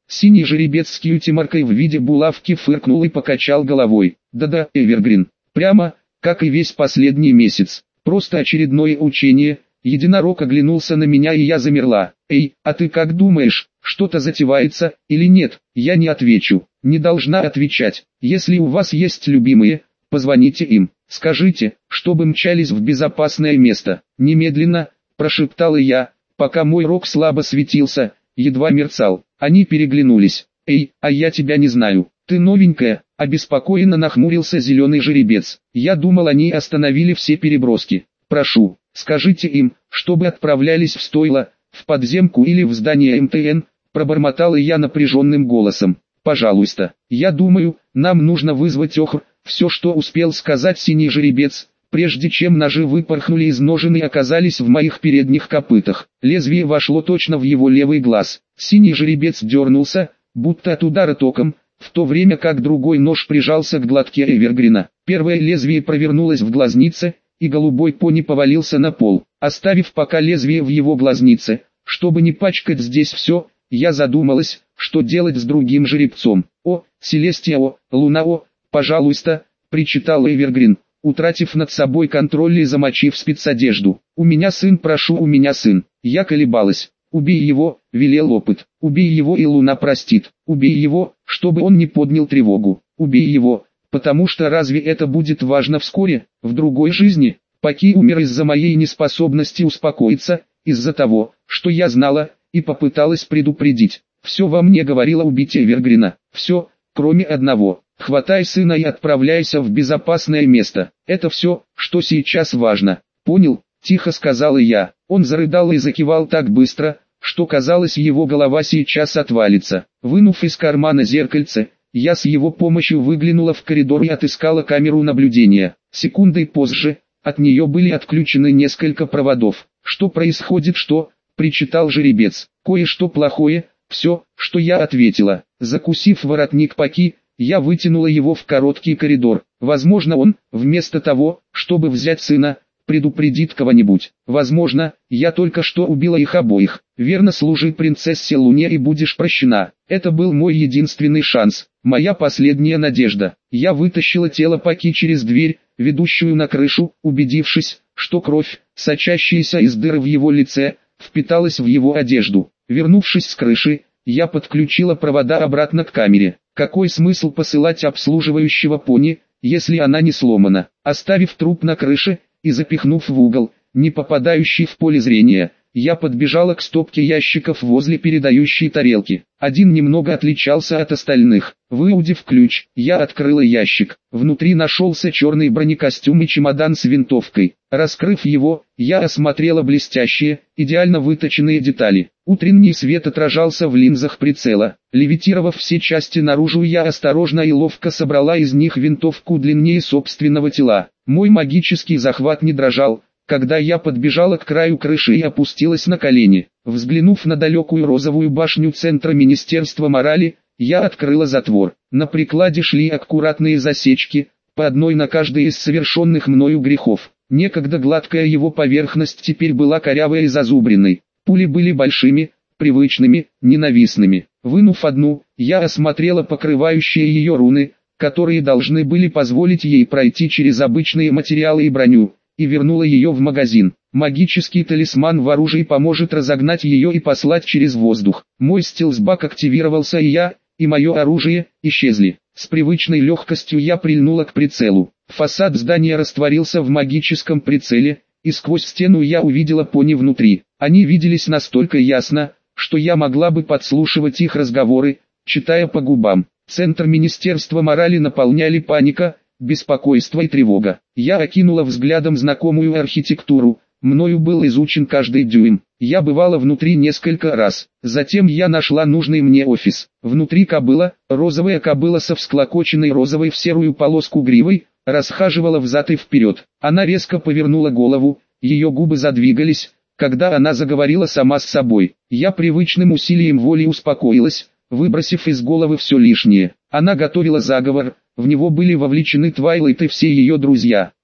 Синий жеребец с кьюти-маркой в виде булавки фыркнул и покачал головой. Да-да, Эвергрин, прямо, как и весь последний месяц. Просто очередное учение. Единорог оглянулся на меня, и я замерла. Эй, а ты как думаешь, что-то затевается, или нет? Я не отвечу, не должна отвечать. Если у вас есть любимые, позвоните им, скажите, чтобы мчались в безопасное место. Немедленно, прошептала я, пока мой рог слабо светился, едва мерцал. Они переглянулись. Эй, а я тебя не знаю, ты новенькая, обеспокоенно нахмурился зеленый жеребец. Я думал, они остановили все переброски. Прошу, скажите им, чтобы отправлялись в стойло, в подземку или в здание эм тэ эн, пробормотала я напряженным голосом. Пожалуйста, я думаю, нам нужно вызвать охр. Все, что успел сказать синий жеребец, прежде чем ножи выпорхнули из ножен и оказались в моих передних копытах. Лезвие вошло точно в его левый глаз. Синий жеребец дернулся, будто от удара током, в то время как другой нож прижался к глотке Эвергрина. Первое лезвие провернулось в глазнице, и голубой пони повалился на пол, оставив пока лезвие в его глазнице. Чтобы не пачкать здесь все, я задумалась, что делать с другим жеребцом. «О, Селестия, о, Луна, о, пожалуйста», — причитал Эвергрин, утратив над собой контроль и замочив спецодежду. «У меня сын, прошу, у меня сын». Я колебалась. «Убей его», — велел опыт. «Убей его, и Луна простит. Убей его, чтобы он не поднял тревогу. Убей его, потому что разве это будет важно вскоре, в другой жизни?» Паки умер из-за моей неспособности успокоиться, из-за того, что я знала, и попыталась предупредить. Все во мне говорило убить Эвергрина. Все, кроме одного. Хватай сына и отправляйся в безопасное место. Это все, что сейчас важно. Понял? Тихо сказала я. Он зарыдал и закивал так быстро, что казалось, его голова сейчас отвалится. Вынув из кармана зеркальце, я с его помощью выглянула в коридор и отыскала камеру наблюдения. Секундой позже, от нее были отключены несколько проводов. «Что происходит, что?» – причитал жеребец. «Кое-что плохое», все, что я ответила. Закусив воротник Паки, я вытянула его в короткий коридор. Возможно, он, вместо того, чтобы взять сына, предупредит кого-нибудь. Возможно, я только что убила их обоих. Верно, служи принцессе Луне и будешь прощена. Это был мой единственный шанс, моя последняя надежда. Я вытащила тело Паки через дверь, ведущую на крышу, убедившись, что кровь, сочащаяся из дыры в его лице, впиталась в его одежду. Вернувшись с крыши, я подключила провода обратно к камере. Какой смысл посылать обслуживающего пони, если она не сломана? Оставив труп на крыше и запихнув в угол, не попадающий в поле зрения, я подбежала к стопке ящиков возле передающей тарелки. Один немного отличался от остальных. Выудив ключ, я открыла ящик. Внутри нашелся черный бронекостюм и чемодан с винтовкой. Раскрыв его, я осмотрела блестящие, идеально выточенные детали. Утренний свет отражался в линзах прицела. Левитировав все части наружу, я осторожно и ловко собрала из них винтовку длиннее собственного тела. Мой магический захват не дрожал, когда я подбежала к краю крыши и опустилась на колени. Взглянув на далекую розовую башню Центра Министерства морали, я открыла затвор. На прикладе шли аккуратные засечки, по одной на каждый из совершенных мною грехов. Некогда гладкая его поверхность теперь была корявой и зазубренной. Пули были большими, привычными, ненавистными. Вынув одну, я осмотрела покрывающие ее руны, которые должны были позволить ей пройти через обычные материалы и броню, и вернула ее в магазин. Магический талисман в оружии поможет разогнать ее и послать через воздух. Мой стелсбак активировался, и я, и мое оружие, исчезли. С привычной легкостью я прильнула к прицелу. Фасад здания растворился в магическом прицеле, и сквозь стену я увидела пони внутри. Они виделись настолько ясно, что я могла бы подслушивать их разговоры, читая по губам. Центр Министерства морали наполняли паника, беспокойство и тревога. Я окинула взглядом знакомую архитектуру. Мною был изучен каждый дюйм. Я бывала внутри несколько раз. Затем я нашла нужный мне офис. Внутри кобыла, розовая кобыла со всклокоченной розовой в серую полоску гривой, расхаживала взад и вперед. Она резко повернула голову, ее губы задвигались, когда она заговорила сама с собой. Я привычным усилием воли успокоилась, выбросив из головы все лишнее. Она готовила заговор, в него были вовлечены Твайлайт и все ее друзья.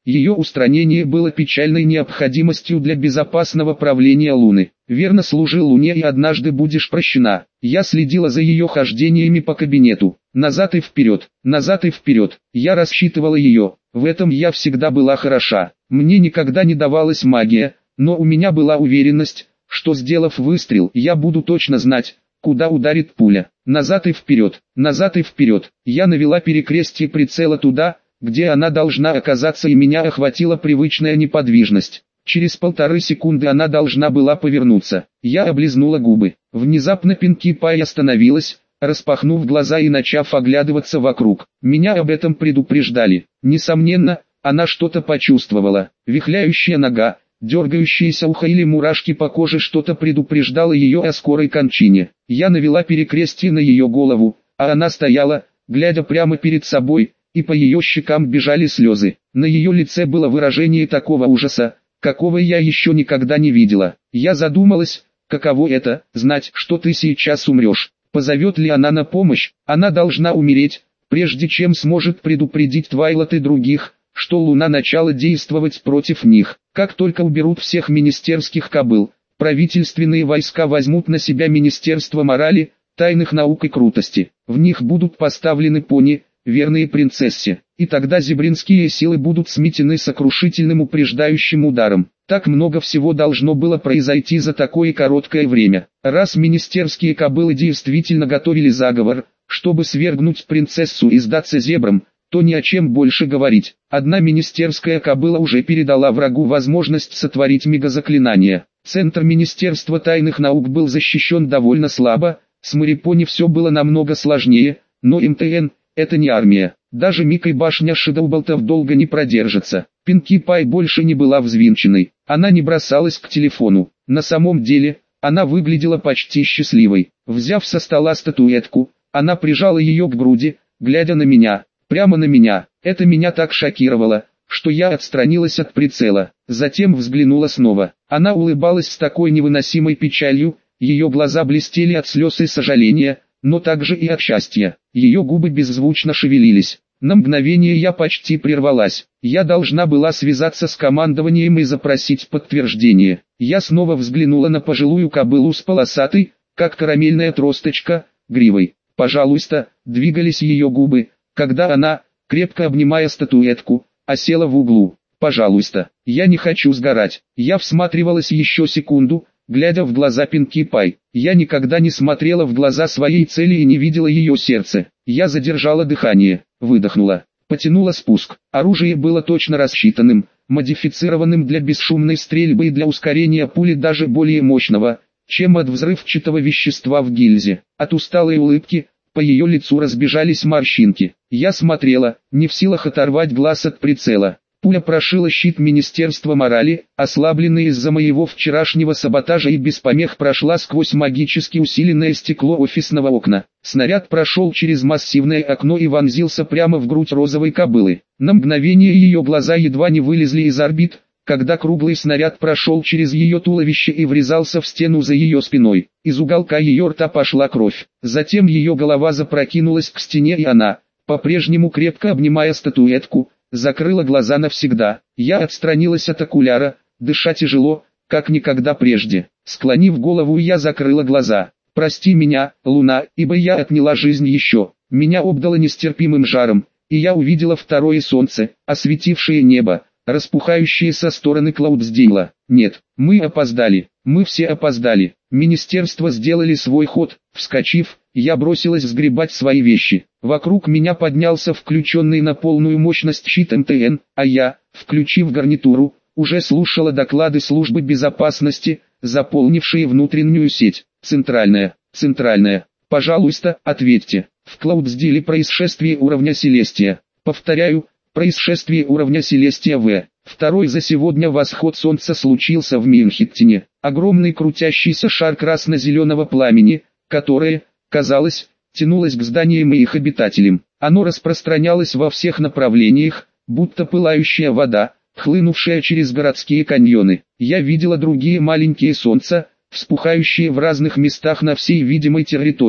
Ее устранение было печальной необходимостью для безопасного правления Луны. Верно служи Луне и однажды будешь прощена. Я следила за ее хождениями по кабинету. Назад и вперед, назад и вперед. Я рассчитывала ее. В этом я всегда была хороша. Мне никогда не давалась магия, но у меня была уверенность, что сделав выстрел, я буду точно знать, куда ударит пуля. Назад и вперед, назад и вперед. Я навела перекрестие прицела туда, где она должна оказаться, и меня охватила привычная неподвижность. Через полторы секунды она должна была повернуться. Я облизнула губы. Внезапно Пинки Пай остановилась, распахнув глаза и начав оглядываться вокруг. Меня об этом предупреждали. Несомненно, она что-то почувствовала. Вихляющая нога, дергающееся ухо или мурашки по коже, что-то предупреждало ее о скорой кончине. Я навела перекрестие на ее голову, а она стояла, глядя прямо перед собой, и по ее щекам бежали слезы. На ее лице было выражение такого ужаса, какого я еще никогда не видела. Я задумалась, каково это, знать, что ты сейчас умрешь. Позовет ли она на помощь? Она должна умереть, прежде чем сможет предупредить Твайлот и других, что Луна начала действовать против них. Как только уберут всех министерских кобыл, правительственные войска возьмут на себя Министерство морали, тайных наук и крутости. В них будут поставлены пони, верные принцессе, и тогда зебринские силы будут сметены сокрушительным упреждающим ударом. Так много всего должно было произойти за такое короткое время. Раз министерские кобылы действительно готовили заговор, чтобы свергнуть принцессу и сдаться зебрам, то ни о чем больше говорить. Одна министерская кобыла уже передала врагу возможность сотворить мегазаклинание. Центр Министерства тайных наук был защищен довольно слабо, с Марипони все было намного сложнее, но эм тэ эн – это не армия. Даже Мика и башня Шэдоуболтов долго не продержатся. Пинки Пай больше не была взвинченной. Она не бросалась к телефону. На самом деле, она выглядела почти счастливой. Взяв со стола статуэтку, она прижала ее к груди, глядя на меня. Прямо на меня. Это меня так шокировало, что я отстранилась от прицела. Затем взглянула снова. Она улыбалась с такой невыносимой печалью, ее глаза блестели от слез и сожаления, но также и от счастья. Ее губы беззвучно шевелились. На мгновение я почти прервалась. Я должна была связаться с командованием и запросить подтверждение. Я снова взглянула на пожилую кобылу с полосатой, как карамельная тросточка, гривой. Пожалуйста, двигались ее губы, когда она, крепко обнимая статуэтку, осела в углу. Пожалуйста, я не хочу сгорать. Я всматривалась еще секунду, глядя в глаза Пинки Пай. Я никогда не смотрела в глаза своей цели и не видела ее сердце. Я задержала дыхание, выдохнула, потянула спуск. Оружие было точно рассчитанным, модифицированным для бесшумной стрельбы и для ускорения пули даже более мощного, чем от взрывчатого вещества в гильзе. От усталой улыбки, по ее лицу разбежались морщинки. Я смотрела, не в силах оторвать глаз от прицела. Пуля прошила щит Министерства морали, ослабленный из-за моего вчерашнего саботажа, и без помех прошла сквозь магически усиленное стекло офисного окна. Снаряд прошел через массивное окно и вонзился прямо в грудь розовой кобылы. На мгновение ее глаза едва не вылезли из орбит, когда круглый снаряд прошел через ее туловище и врезался в стену за ее спиной. Из уголка ее рта пошла кровь. Затем ее голова запрокинулась к стене, и она, по-прежнему крепко обнимая статуэтку, закрыла глаза навсегда. Я отстранилась от окуляра, дыша тяжело, как никогда прежде. Склонив голову, я закрыла глаза. «Прости меня, Луна, ибо я отняла жизнь еще». Меня обдало нестерпимым жаром, и я увидела второе солнце, осветившее небо, распухающее со стороны Клаудсдейла. Нет, мы опоздали, мы все опоздали. Министерство сделали свой ход. Вскочив, я бросилась сгребать свои вещи. Вокруг меня поднялся включенный на полную мощность щит эм тэ эн, а я, включив гарнитуру, уже слушала доклады службы безопасности, заполнившие внутреннюю сеть. Центральная, центральная, пожалуйста, ответьте. В Клаудсдейле происшествие уровня Селестия. Повторяю, происшествие уровня Селестия В. Второй за сегодня восход солнца случился в Минхеттене. Огромный крутящийся шар красно-зеленого пламени, которое, казалось, тянулось к зданиям и их обитателям. Оно распространялось во всех направлениях, будто пылающая вода, хлынувшая через городские каньоны. Я видела другие маленькие солнца, вспухающие в разных местах на всей видимой территории.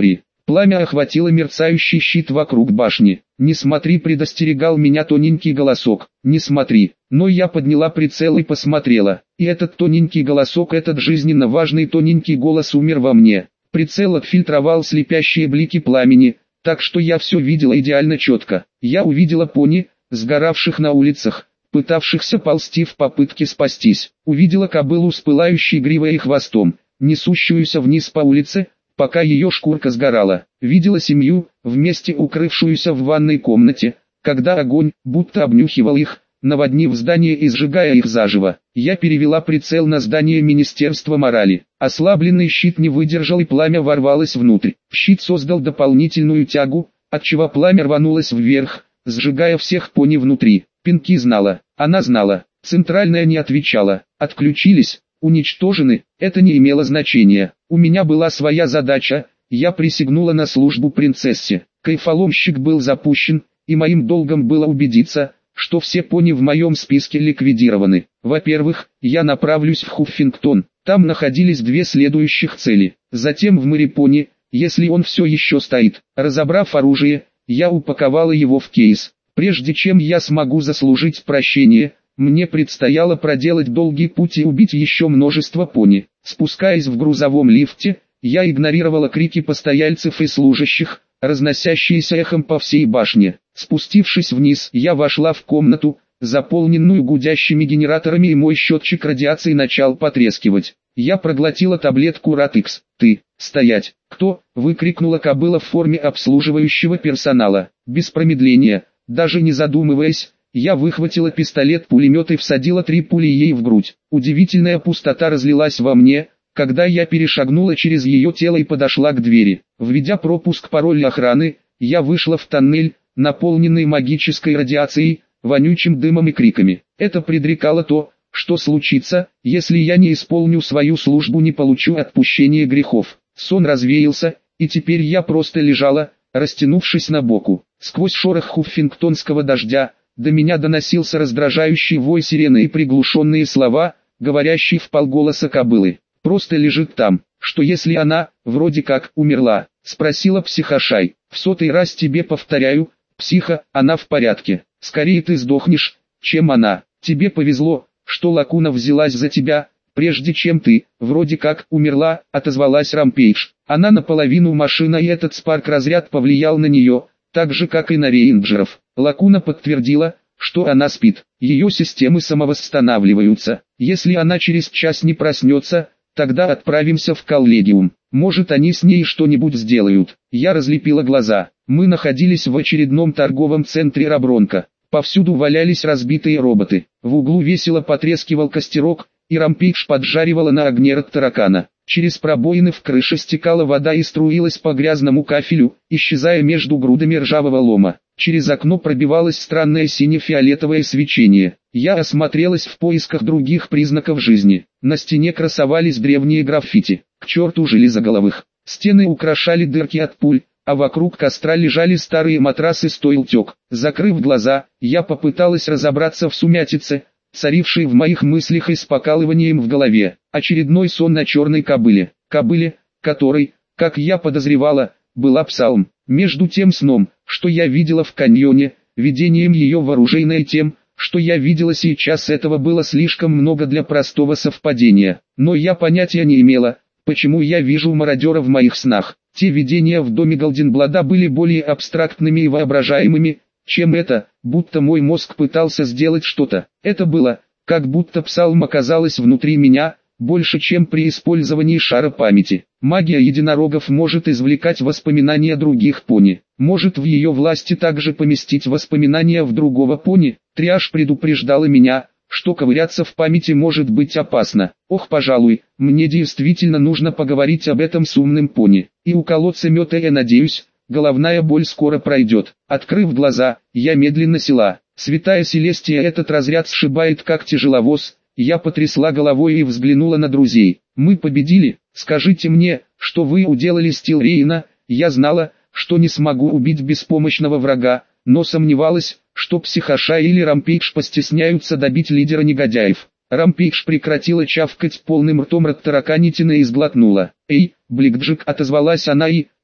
Пламя охватило мерцающий щит вокруг башни. «Не смотри», предостерегал меня тоненький голосок. «Не смотри». Но я подняла прицел и посмотрела. И этот тоненький голосок, этот жизненно важный тоненький голос умер во мне. Прицел отфильтровал слепящие блики пламени, так что я все видела идеально четко. Я увидела пони, сгоравших на улицах, пытавшихся ползти в попытке спастись. Увидела кобылу с пылающей гривой и хвостом, несущуюся вниз по улице, пока ее шкурка сгорала. Видела семью, вместе укрывшуюся в ванной комнате, когда огонь, будто обнюхивал их, наводнив здание и сжигая их заживо. Я перевела прицел на здание Министерства морали. Ослабленный щит не выдержал, и пламя ворвалось внутрь. Щит создал дополнительную тягу, отчего пламя рванулось вверх, сжигая всех пони внутри. Пинки знала, она знала, центральная не отвечала. Отключились, уничтожены, это не имело значения. У меня была своя задача, я присягнула на службу принцессе. Кайфоломщик был запущен, и моим долгом было убедиться, что все пони в моем списке ликвидированы. Во-первых, я направлюсь в Хуффингтон, там находились две следующих цели. Затем в Мэрипони, если он все еще стоит. Разобрав оружие, я упаковала его в кейс. Прежде чем я смогу заслужить прощение, мне предстояло проделать долгий путь и убить еще множество пони. Спускаясь в грузовом лифте, я игнорировала крики постояльцев и служащих, разносящиеся эхом по всей башне. Спустившись вниз, я вошла в комнату, заполненную гудящими генераторами, и мой счетчик радиации начал потрескивать. Я проглотила таблетку Ратикс. «Ты, стоять!» «Кто?» — выкрикнула кобыла в форме обслуживающего персонала. Без промедления, даже не задумываясь, я выхватила пистолет-пулемет и всадила три пули ей в грудь. Удивительная пустота разлилась во мне, когда я перешагнула через ее тело и подошла к двери. Введя пропуск-пароль охраны, я вышла в тоннель, наполненный магической радиацией, вонючим дымом и криками. Это предрекало то, что случится, если я не исполню свою службу, не получу отпущения грехов. Сон развеялся, и теперь я просто лежала, растянувшись на боку. Сквозь шорох хуффингтонского дождя, до меня доносился раздражающий вой сирены и приглушенные слова, говорящие вполголоса кобылы. «Просто лежит там. Что если она, вроде как, умерла?» — спросила психошай. «В сотый раз тебе повторяю, психа, она в порядке. Скорее ты сдохнешь, чем она. Тебе повезло, что Лакуна взялась за тебя, прежде чем ты, вроде как, умерла», — отозвалась Рампейдж. Она наполовину машина, и этот спарк-разряд повлиял на нее, так же как и на рейнджеров. Лакуна подтвердила, что она спит. Ее системы самовосстанавливаются. Если она через час не проснется, тогда отправимся в коллегиум. Может, они с ней что-нибудь сделают. Я разлепила глаза. Мы находились в очередном торговом центре Рабронка. Повсюду валялись разбитые роботы. В углу весело потрескивал костерок, и Рампейдж поджаривала на огне рот таракана. Через пробоины в крыше стекала вода и струилась по грязному кафелю, исчезая между грудами ржавого лома. Через окно пробивалось странное сине-фиолетовое свечение. Я осмотрелась в поисках других признаков жизни. На стене красовались древние граффити. К черту железоголовых. Стены украшали дырки от пуль, а вокруг костра лежали старые матрасы стоилтек. Закрыв глаза, я попыталась разобраться в сумятице, царившей в моих мыслях и с покалыванием в голове. Очередной сон на черной кобыле. Кобыле, которой, как я подозревала, была Псалм. Между тем сном, что я видела в каньоне, видением ее вооруженной, и тем, что я видела сейчас, этого было слишком много для простого совпадения. Но я понятия не имела, почему я вижу мародера в моих снах. Те видения в доме Голденблада были более абстрактными и воображаемыми, чем это, будто мой мозг пытался сделать что-то. Это было, как будто Псалм оказалась внутри меня, больше, чем при использовании шара памяти. Магия единорогов может извлекать воспоминания других пони. Может в ее власти также поместить воспоминания в другого пони. Триаш предупреждала меня, что ковыряться в памяти может быть опасно. Ох, пожалуй, мне действительно нужно поговорить об этом с умным пони. И уколоться мёта, я надеюсь, головная боль скоро пройдет. Открыв глаза, я медленно села. Святая Селестия, этот разряд сшибает как тяжеловоз. Я потрясла головой и взглянула на друзей. Мы победили. Скажите мне, что вы уделали с Тилрейна. Я знала, что не смогу убить беспомощного врага, но сомневалась, что психошай или Рампейдж постесняются добить лидера негодяев. Рампейдж прекратила чавкать полным ртом рот тараканитины и сглотнула. «Эй, Бликджик», — отозвалась она и,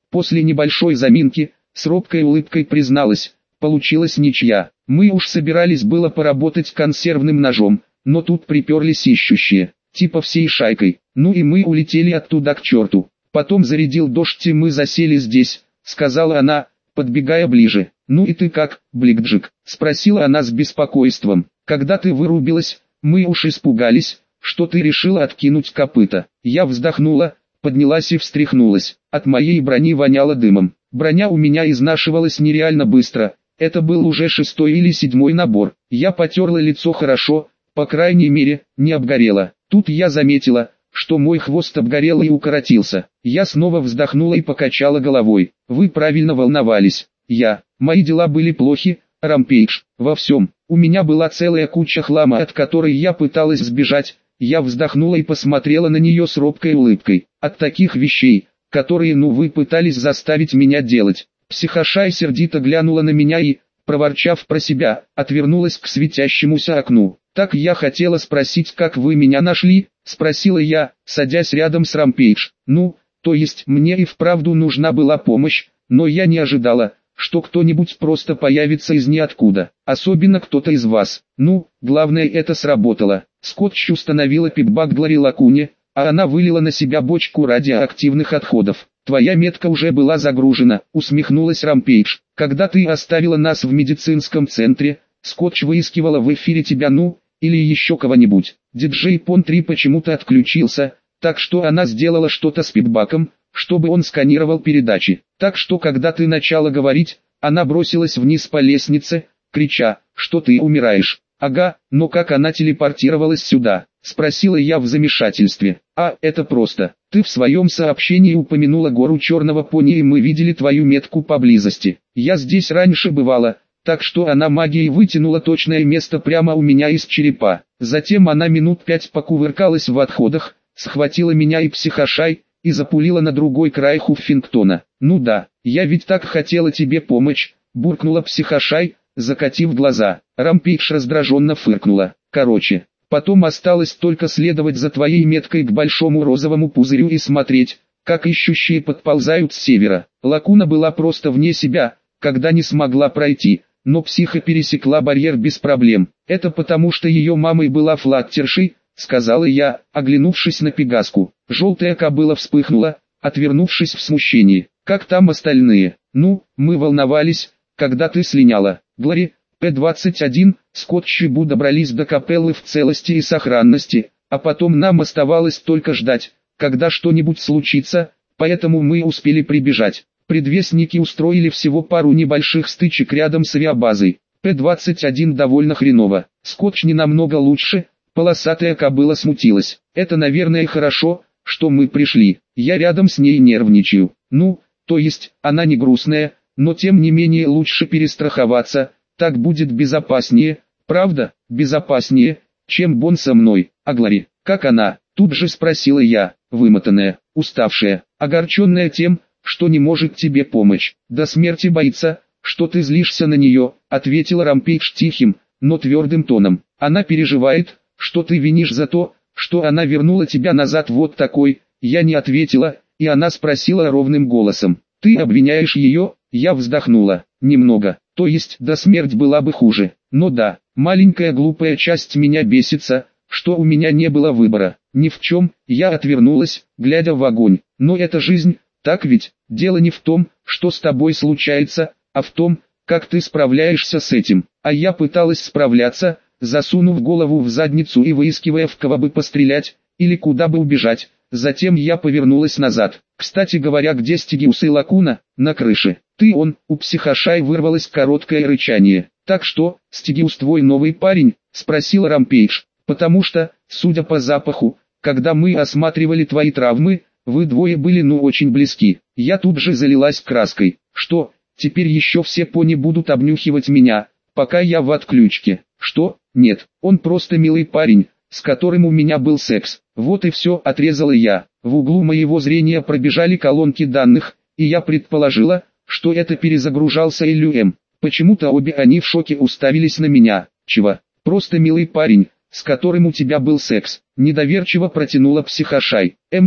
После небольшой заминки, с робкой улыбкой призналась, получилась ничья. Мы уж собирались было поработать консервным ножом, но тут приперлись ищущие, типа всей шайкой. Ну и мы улетели оттуда к черту. Потом зарядил дождь и мы засели здесь, сказала она, подбегая ближе. Ну и ты как, Бликджик? Спросила она с беспокойством. Когда ты вырубилась, мы уж испугались, что ты решила откинуть копыта. Я вздохнула, поднялась и встряхнулась. От моей брони воняло дымом. Броня у меня изнашивалась нереально быстро. Это был уже шестой или седьмой набор. Я потерла лицо хорошо, по крайней мере, не обгорело. Тут я заметила, что мой хвост обгорел и укоротился. Я снова вздохнула и покачала головой. Вы правильно волновались. Я. Мои дела были плохи, Рампейдж, во всем. У меня была целая куча хлама, от которой я пыталась сбежать. Я вздохнула и посмотрела на нее с робкой улыбкой. От таких вещей, которые ну вы пытались заставить меня делать. Психошай сердито глянула на меня и, проворчав про себя, отвернулась к светящемуся окну. «Так я хотела спросить, как вы меня нашли?» — спросила я, садясь рядом с Рампейдж. «Ну, то есть мне и вправду нужна была помощь, но я не ожидала, что кто-нибудь просто появится из ниоткуда, особенно кто-то из вас. Ну, главное это сработало». Скотч установила пипбак Глори Лакуне, а она вылила на себя бочку радиоактивных отходов. «Твоя метка уже была загружена», — усмехнулась Рампейдж. «Когда ты оставила нас в медицинском центре, Скотч выискивала в эфире тебя, ну, или еще кого-нибудь. Диджей Пон три почему-то отключился, так что она сделала что-то с пипбаком, чтобы он сканировал передачи. Так что когда ты начала говорить, она бросилась вниз по лестнице, крича, что ты умираешь». «Ага, но как она телепортировалась сюда?» — спросила я в замешательстве. «А, это просто. Ты в своем сообщении упомянула гору черного пони и мы видели твою метку поблизости. Я здесь раньше бывала, так что она магией вытянула точное место прямо у меня из черепа. Затем она минут пять покувыркалась в отходах, схватила меня и психошай, и запулила на другой край Хуффингтона. Ну да, я ведь так хотела тебе помочь», — буркнула психошай, закатив глаза. Рампейдж раздраженно фыркнула. «Короче, потом осталось только следовать за твоей меткой к большому розовому пузырю и смотреть, как ищущие подползают с севера. Лакуна была просто вне себя, когда не смогла пройти, но психа пересекла барьер без проблем. Это потому что ее мамой была флаттершей», — сказала я, оглянувшись на Пегаску. Желтая кобыла вспыхнула, отвернувшись в смущении. «Как там остальные?» «Ну, мы волновались, когда ты слиняла. Глори, П двадцать один, Скотч и Бу добрались до капеллы в целости и сохранности, а потом нам оставалось только ждать, когда что-нибудь случится, поэтому мы успели прибежать. Предвестники устроили всего пару небольших стычек рядом с авиабазой. П двадцать один довольно хреново. Скотч не намного лучше». Полосатая кобыла смутилась. «Это, наверное, хорошо, что мы пришли. Я рядом с ней нервничаю. Ну, то есть, она не грустная, но тем не менее лучше перестраховаться, так будет безопаснее, правда, безопаснее, чем Бон со мной. А Глори, как она?» Тут же спросила я, вымотанная, уставшая, огорченная тем, что не может тебе помочь. «До смерти боится, что ты злишься на нее», — ответила Рампейдж тихим, но твердым тоном. «Она переживает, что ты винишь за то, что она вернула тебя назад вот такой». Я не ответила, и она спросила ровным голосом. «Ты обвиняешь ее?» Я вздохнула. «Немного, то есть до смерти была бы хуже. Но да, маленькая глупая часть меня бесится, что у меня не было выбора. Ни в чем». Я отвернулась, глядя в огонь. «Но это жизнь, так ведь? Дело не в том, что с тобой случается, а в том, как ты справляешься с этим». А я пыталась справляться, засунув голову в задницу и выискивая, в кого бы пострелять, или куда бы убежать. Затем я повернулась назад. «Кстати говоря, где Стигиус и Лакуна?» «На крыше». «Ты он», у психошай вырвалось короткое рычание. «Так что, Стигиус твой новый парень?» — спросил Рампейдж. «Потому что, судя по запаху, когда мы осматривали твои травмы, вы двое были ну очень близки». Я тут же залилась краской. «Что, теперь еще все пони будут обнюхивать меня, пока я в отключке?» «Что? Нет, он просто милый парень, с которым у меня был секс». «Вот и все», — отрезала я. В углу моего зрения пробежали колонки данных, и я предположила, что это перезагружался Элюэм. Почему-то обе они в шоке уставились на меня. «Чего? Просто милый парень, с которым у тебя был секс?» — недоверчиво протянула психошай. «Эм да,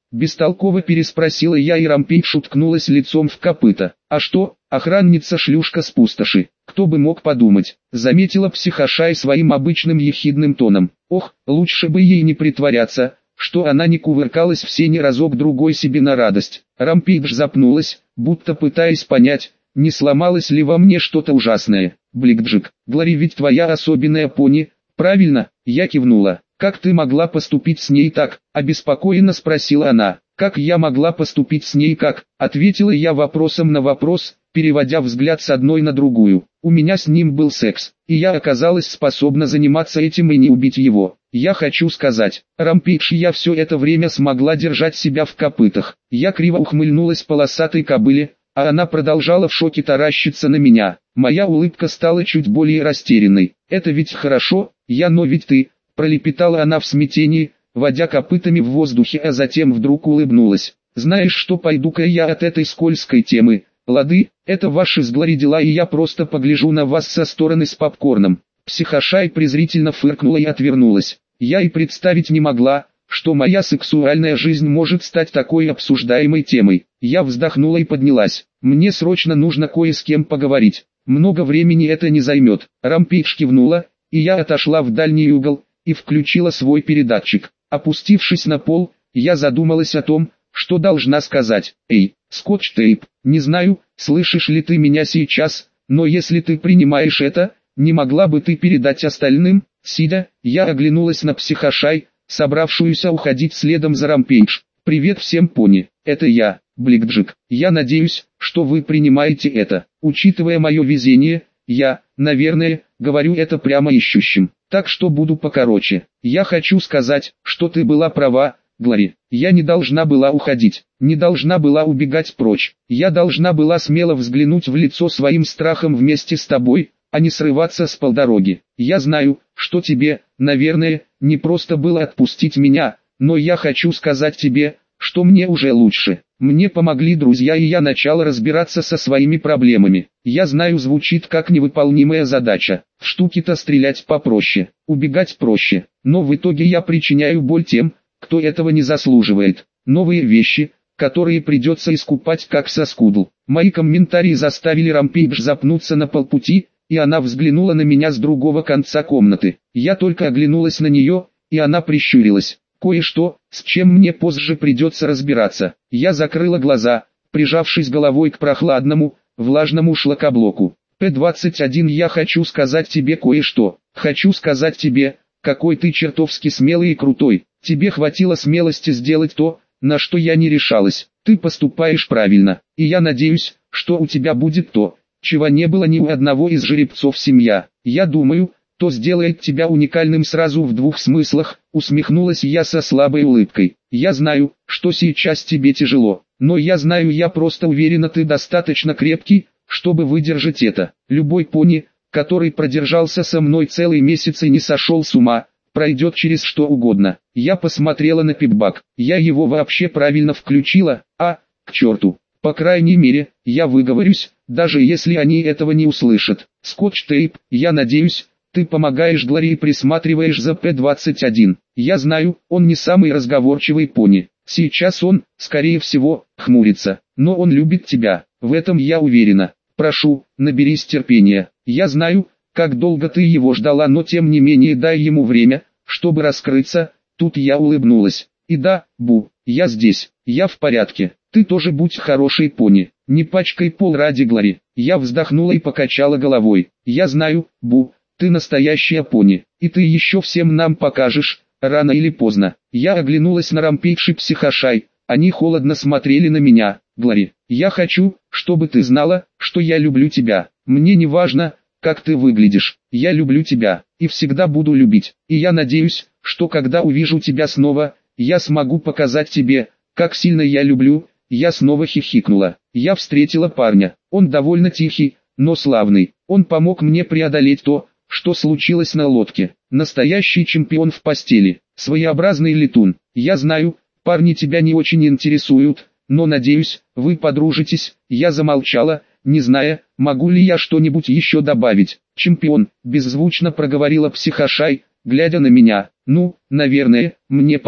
Бестолково переспросила я, и Рампейдж уткнулась лицом в копыта. А что, охранница-шлюшка с пустоши, кто бы мог подумать, заметила психошай своим обычным ехидным тоном. Ох, лучше бы ей не притворяться, что она не кувыркалась в сене разок-другой себе на радость. Рампейдж запнулась, будто пытаясь понять, не сломалось ли во мне что-то ужасное. Бликджик, Глори ведь твоя особенная пони, правильно? Я кивнула. Как ты могла поступить с ней так? Обеспокоенно спросила она. Как я могла поступить с ней как? Ответила я вопросом на вопрос, переводя взгляд с одной на другую. У меня с ним был секс, и я оказалась способна заниматься этим и не убить его. Я хочу сказать, Рампейдж, я все это время смогла держать себя в копытах. Я криво ухмыльнулась полосатой кобыле, а она продолжала в шоке таращиться на меня. Моя улыбка стала чуть более растерянной. Это ведь хорошо, я, но ведь ты... Пролепетала она в смятении, водя копытами в воздухе, а затем вдруг улыбнулась. Знаешь что, пойду-ка я от этой скользкой темы. Лады, это ваши с Глори дела, и я просто погляжу на вас со стороны с попкорном. Психошай презрительно фыркнула и отвернулась. Я и представить не могла, что моя сексуальная жизнь может стать такой обсуждаемой темой. Я вздохнула и поднялась. Мне срочно нужно кое с кем поговорить. Много времени это не займет. Рампейдж кивнула, и я отошла в дальний угол и включила свой передатчик. Опустившись на пол, я задумалась о том, что должна сказать. Эй, скотч-тейп, не знаю, слышишь ли ты меня сейчас, но если ты принимаешь это, не могла бы ты передать остальным? Сидя, я оглянулась на психошай, собравшуюся уходить следом за Рампейдж. Привет всем, пони, это я, Бликджик. Я надеюсь, что вы принимаете это. Учитывая мое везение, я, наверное, говорю это прямо ищущим. Так что буду покороче. Я хочу сказать, что ты была права, Глори. Я не должна была уходить, не должна была убегать прочь. Я должна была смело взглянуть в лицо своим страхом вместе с тобой, а не срываться с полдороги. Я знаю, что тебе, наверное, не просто было отпустить меня, но я хочу сказать тебе, что мне уже лучше. Мне помогли друзья, и я начала разбираться со своими проблемами. Я знаю, звучит как невыполнимая задача. В штуки-то стрелять попроще, убегать проще. Но в итоге я причиняю боль тем, кто этого не заслуживает. Новые вещи, которые придется искупать как соскудл. Мои комментарии заставили Рампейдж запнуться на полпути, и она взглянула на меня с другого конца комнаты. Я только оглянулась на нее, и она прищурилась. Кое-что, с чем мне позже придется разбираться. Я закрыла глаза, прижавшись головой к прохладному, влажному шлакоблоку. Пэ двадцать один, я хочу сказать тебе кое-что. Хочу сказать тебе, какой ты чертовски смелый и крутой. Тебе хватило смелости сделать то, на что я не решалась. Ты поступаешь правильно, и я надеюсь, что у тебя будет то, чего не было ни у одного из жеребцов семья. Я думаю, то сделает тебя уникальным сразу в двух смыслах, усмехнулась я со слабой улыбкой. Я знаю, что сейчас тебе тяжело, но я знаю, я просто уверена, ты достаточно крепкий, чтобы выдержать это. Любой пони, который продержался со мной целый месяц и не сошел с ума, пройдет через что угодно. Я посмотрела на пипбак, я его вообще правильно включила, а, к черту. По крайней мере, я выговорюсь, даже если они этого не услышат. Скотч-тейп, я надеюсь, ты помогаешь Глори и присматриваешь за Пэ двадцать один. Я знаю, он не самый разговорчивый пони. Сейчас он, скорее всего, хмурится. Но он любит тебя, в этом я уверена. Прошу, наберись терпения. Я знаю, как долго ты его ждала, но тем не менее дай ему время, чтобы раскрыться. Тут я улыбнулась. И да, Бу, я здесь, я в порядке. Ты тоже будь хорошей пони. Не пачкай пол ради Глори. Я вздохнула и покачала головой. Я знаю, Бу. Ты настоящая пони, и ты еще всем нам покажешь, рано или поздно. Я оглянулась на Рампейдж и психошай, они холодно смотрели на меня. Глори, я хочу, чтобы ты знала, что я люблю тебя. Мне не важно, как ты выглядишь, я люблю тебя, и всегда буду любить. И я надеюсь, что когда увижу тебя снова, я смогу показать тебе, как сильно я люблю. Я снова хихикнула. Я встретила парня, он довольно тихий, но славный. Он помог мне преодолеть то, что случилось на лодке. Настоящий чемпион в постели, своеобразный летун. Я знаю, парни тебя не очень интересуют, но надеюсь, вы подружитесь. Я замолчала, не зная, могу ли я что-нибудь еще добавить. Чемпион, беззвучно проговорила психошай, глядя на меня. Ну, наверное, мне пора.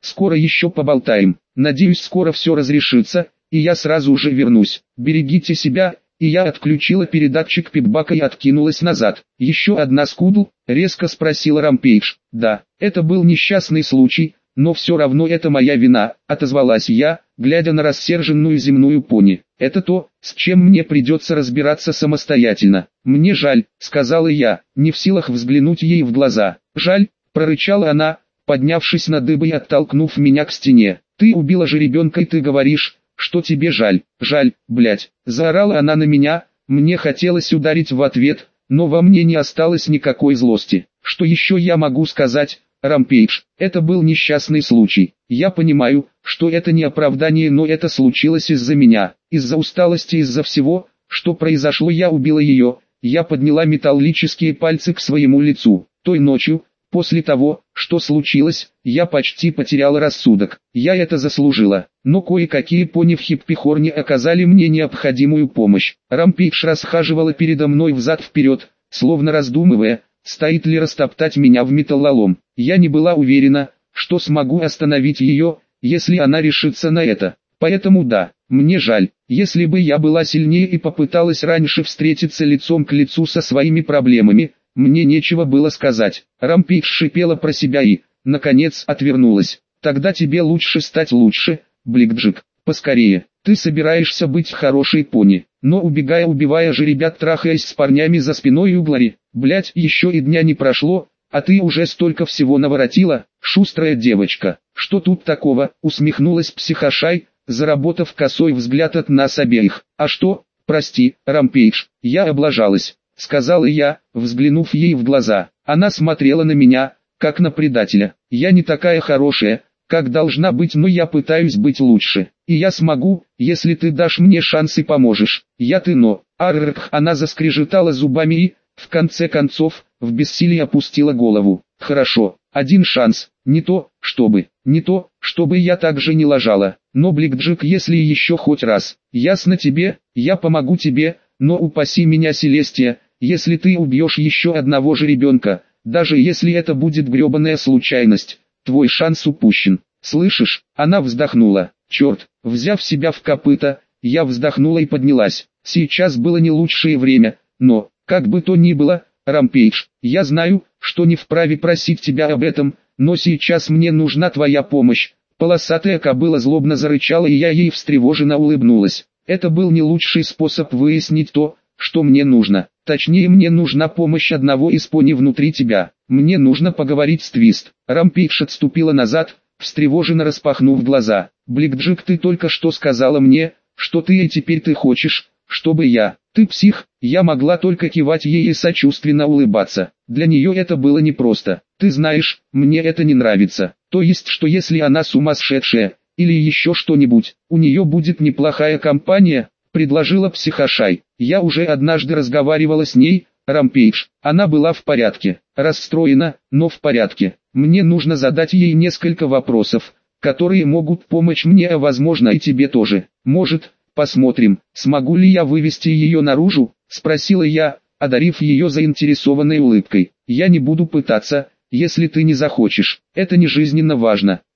скоро еще поболтаем. Надеюсь, скоро все разрешится, и я сразу же вернусь. Берегите себя». И я отключила передатчик пипбака и откинулась назад. «Еще одна скудл?» — резко спросила Рампейдж. «Да, это был несчастный случай, но все равно это моя вина», — отозвалась я, глядя на рассерженную земную пони. «Это то, с чем мне придется разбираться самостоятельно. Мне жаль», — сказала я, не в силах взглянуть ей в глаза. «Жаль», — прорычала она, поднявшись на дыбы и оттолкнув меня к стене. «Ты убила же ребенка и ты говоришь, что тебе жаль, жаль, блять», — заорала она на меня. Мне хотелось ударить в ответ, но во мне не осталось никакой злости. Что еще я могу сказать? Рампейдж, это был несчастный случай. Я понимаю, что это не оправдание, но это случилось из-за меня, из-за усталости, из-за всего, что произошло. Я убила ее. Я подняла металлические пальцы к своему лицу. Той ночью, после того, что случилось, я почти потеряла рассудок. Я это заслужила. Но кое-какие пони в Хиппихорне оказали мне необходимую помощь. Рампейдж расхаживала передо мной взад-вперед, словно раздумывая, стоит ли растоптать меня в металлолом. Я не была уверена, что смогу остановить ее, если она решится на это. Поэтому да, мне жаль. Если бы я была сильнее и попыталась раньше встретиться лицом к лицу со своими проблемами, мне нечего было сказать. Рампейдж шипела про себя и, наконец, отвернулась. «Тогда тебе лучше стать лучше, Бликджик, поскорее. Ты собираешься быть хорошей пони, но убегая, убивая же ребят, трахаясь с парнями за спиной у Глори. Блять, еще и дня не прошло, а ты уже столько всего наворотила, шустрая девочка». «Что тут такого?» — усмехнулась психошай, заработав косой взгляд от нас обеих. «А что? Прости, Рампейдж, я облажалась», — сказала я, взглянув ей в глаза. Она смотрела на меня, как на предателя. «Я не такая хорошая, как должна быть, но я пытаюсь быть лучше. И я смогу, если ты дашь мне шанс и поможешь. Я ты но». Арррх, она заскрежетала зубами и, в конце концов, в бессилии опустила голову. «Хорошо, один шанс, не то, чтобы, не то, чтобы я также не лажала. Но, Бликджик, если еще хоть раз, ясно тебе, я помогу тебе, но упаси меня, Селестия, если ты убьешь еще одного же ребенка, даже если это будет гребаная случайность, твой шанс упущен. Слышишь?» Она вздохнула. «Черт», взяв себя в копыта, я вздохнула и поднялась. Сейчас было не лучшее время, но, как бы то ни было, Рампейдж, я знаю, что не вправе просить тебя об этом, но сейчас мне нужна твоя помощь. Полосатая кобыла злобно зарычала, и я ей встревоженно улыбнулась. Это был не лучший способ выяснить то, что мне нужно. Точнее, мне нужна помощь одного из пони внутри тебя. Мне нужно поговорить с Твист. Рампейдж отступила назад, встревоженно распахнув глаза. «Бликджик, ты только что сказала мне, что ты и теперь ты хочешь, чтобы я...» «Ты псих», я могла только кивать ей и сочувственно улыбаться. Для нее это было непросто. «Ты знаешь, мне это не нравится. То есть, что если она сумасшедшая, или еще что-нибудь, у нее будет неплохая компания», предложила психошай. «Я уже однажды разговаривала с ней, Рампейдж. Она была в порядке, расстроена, но в порядке. Мне нужно задать ей несколько вопросов, которые могут помочь мне, а возможно и тебе тоже. Может, посмотрим, смогу ли я вывести ее наружу?» — спросила я, одарив ее заинтересованной улыбкой. «Я не буду пытаться, если ты не захочешь. Это не жизненно важно».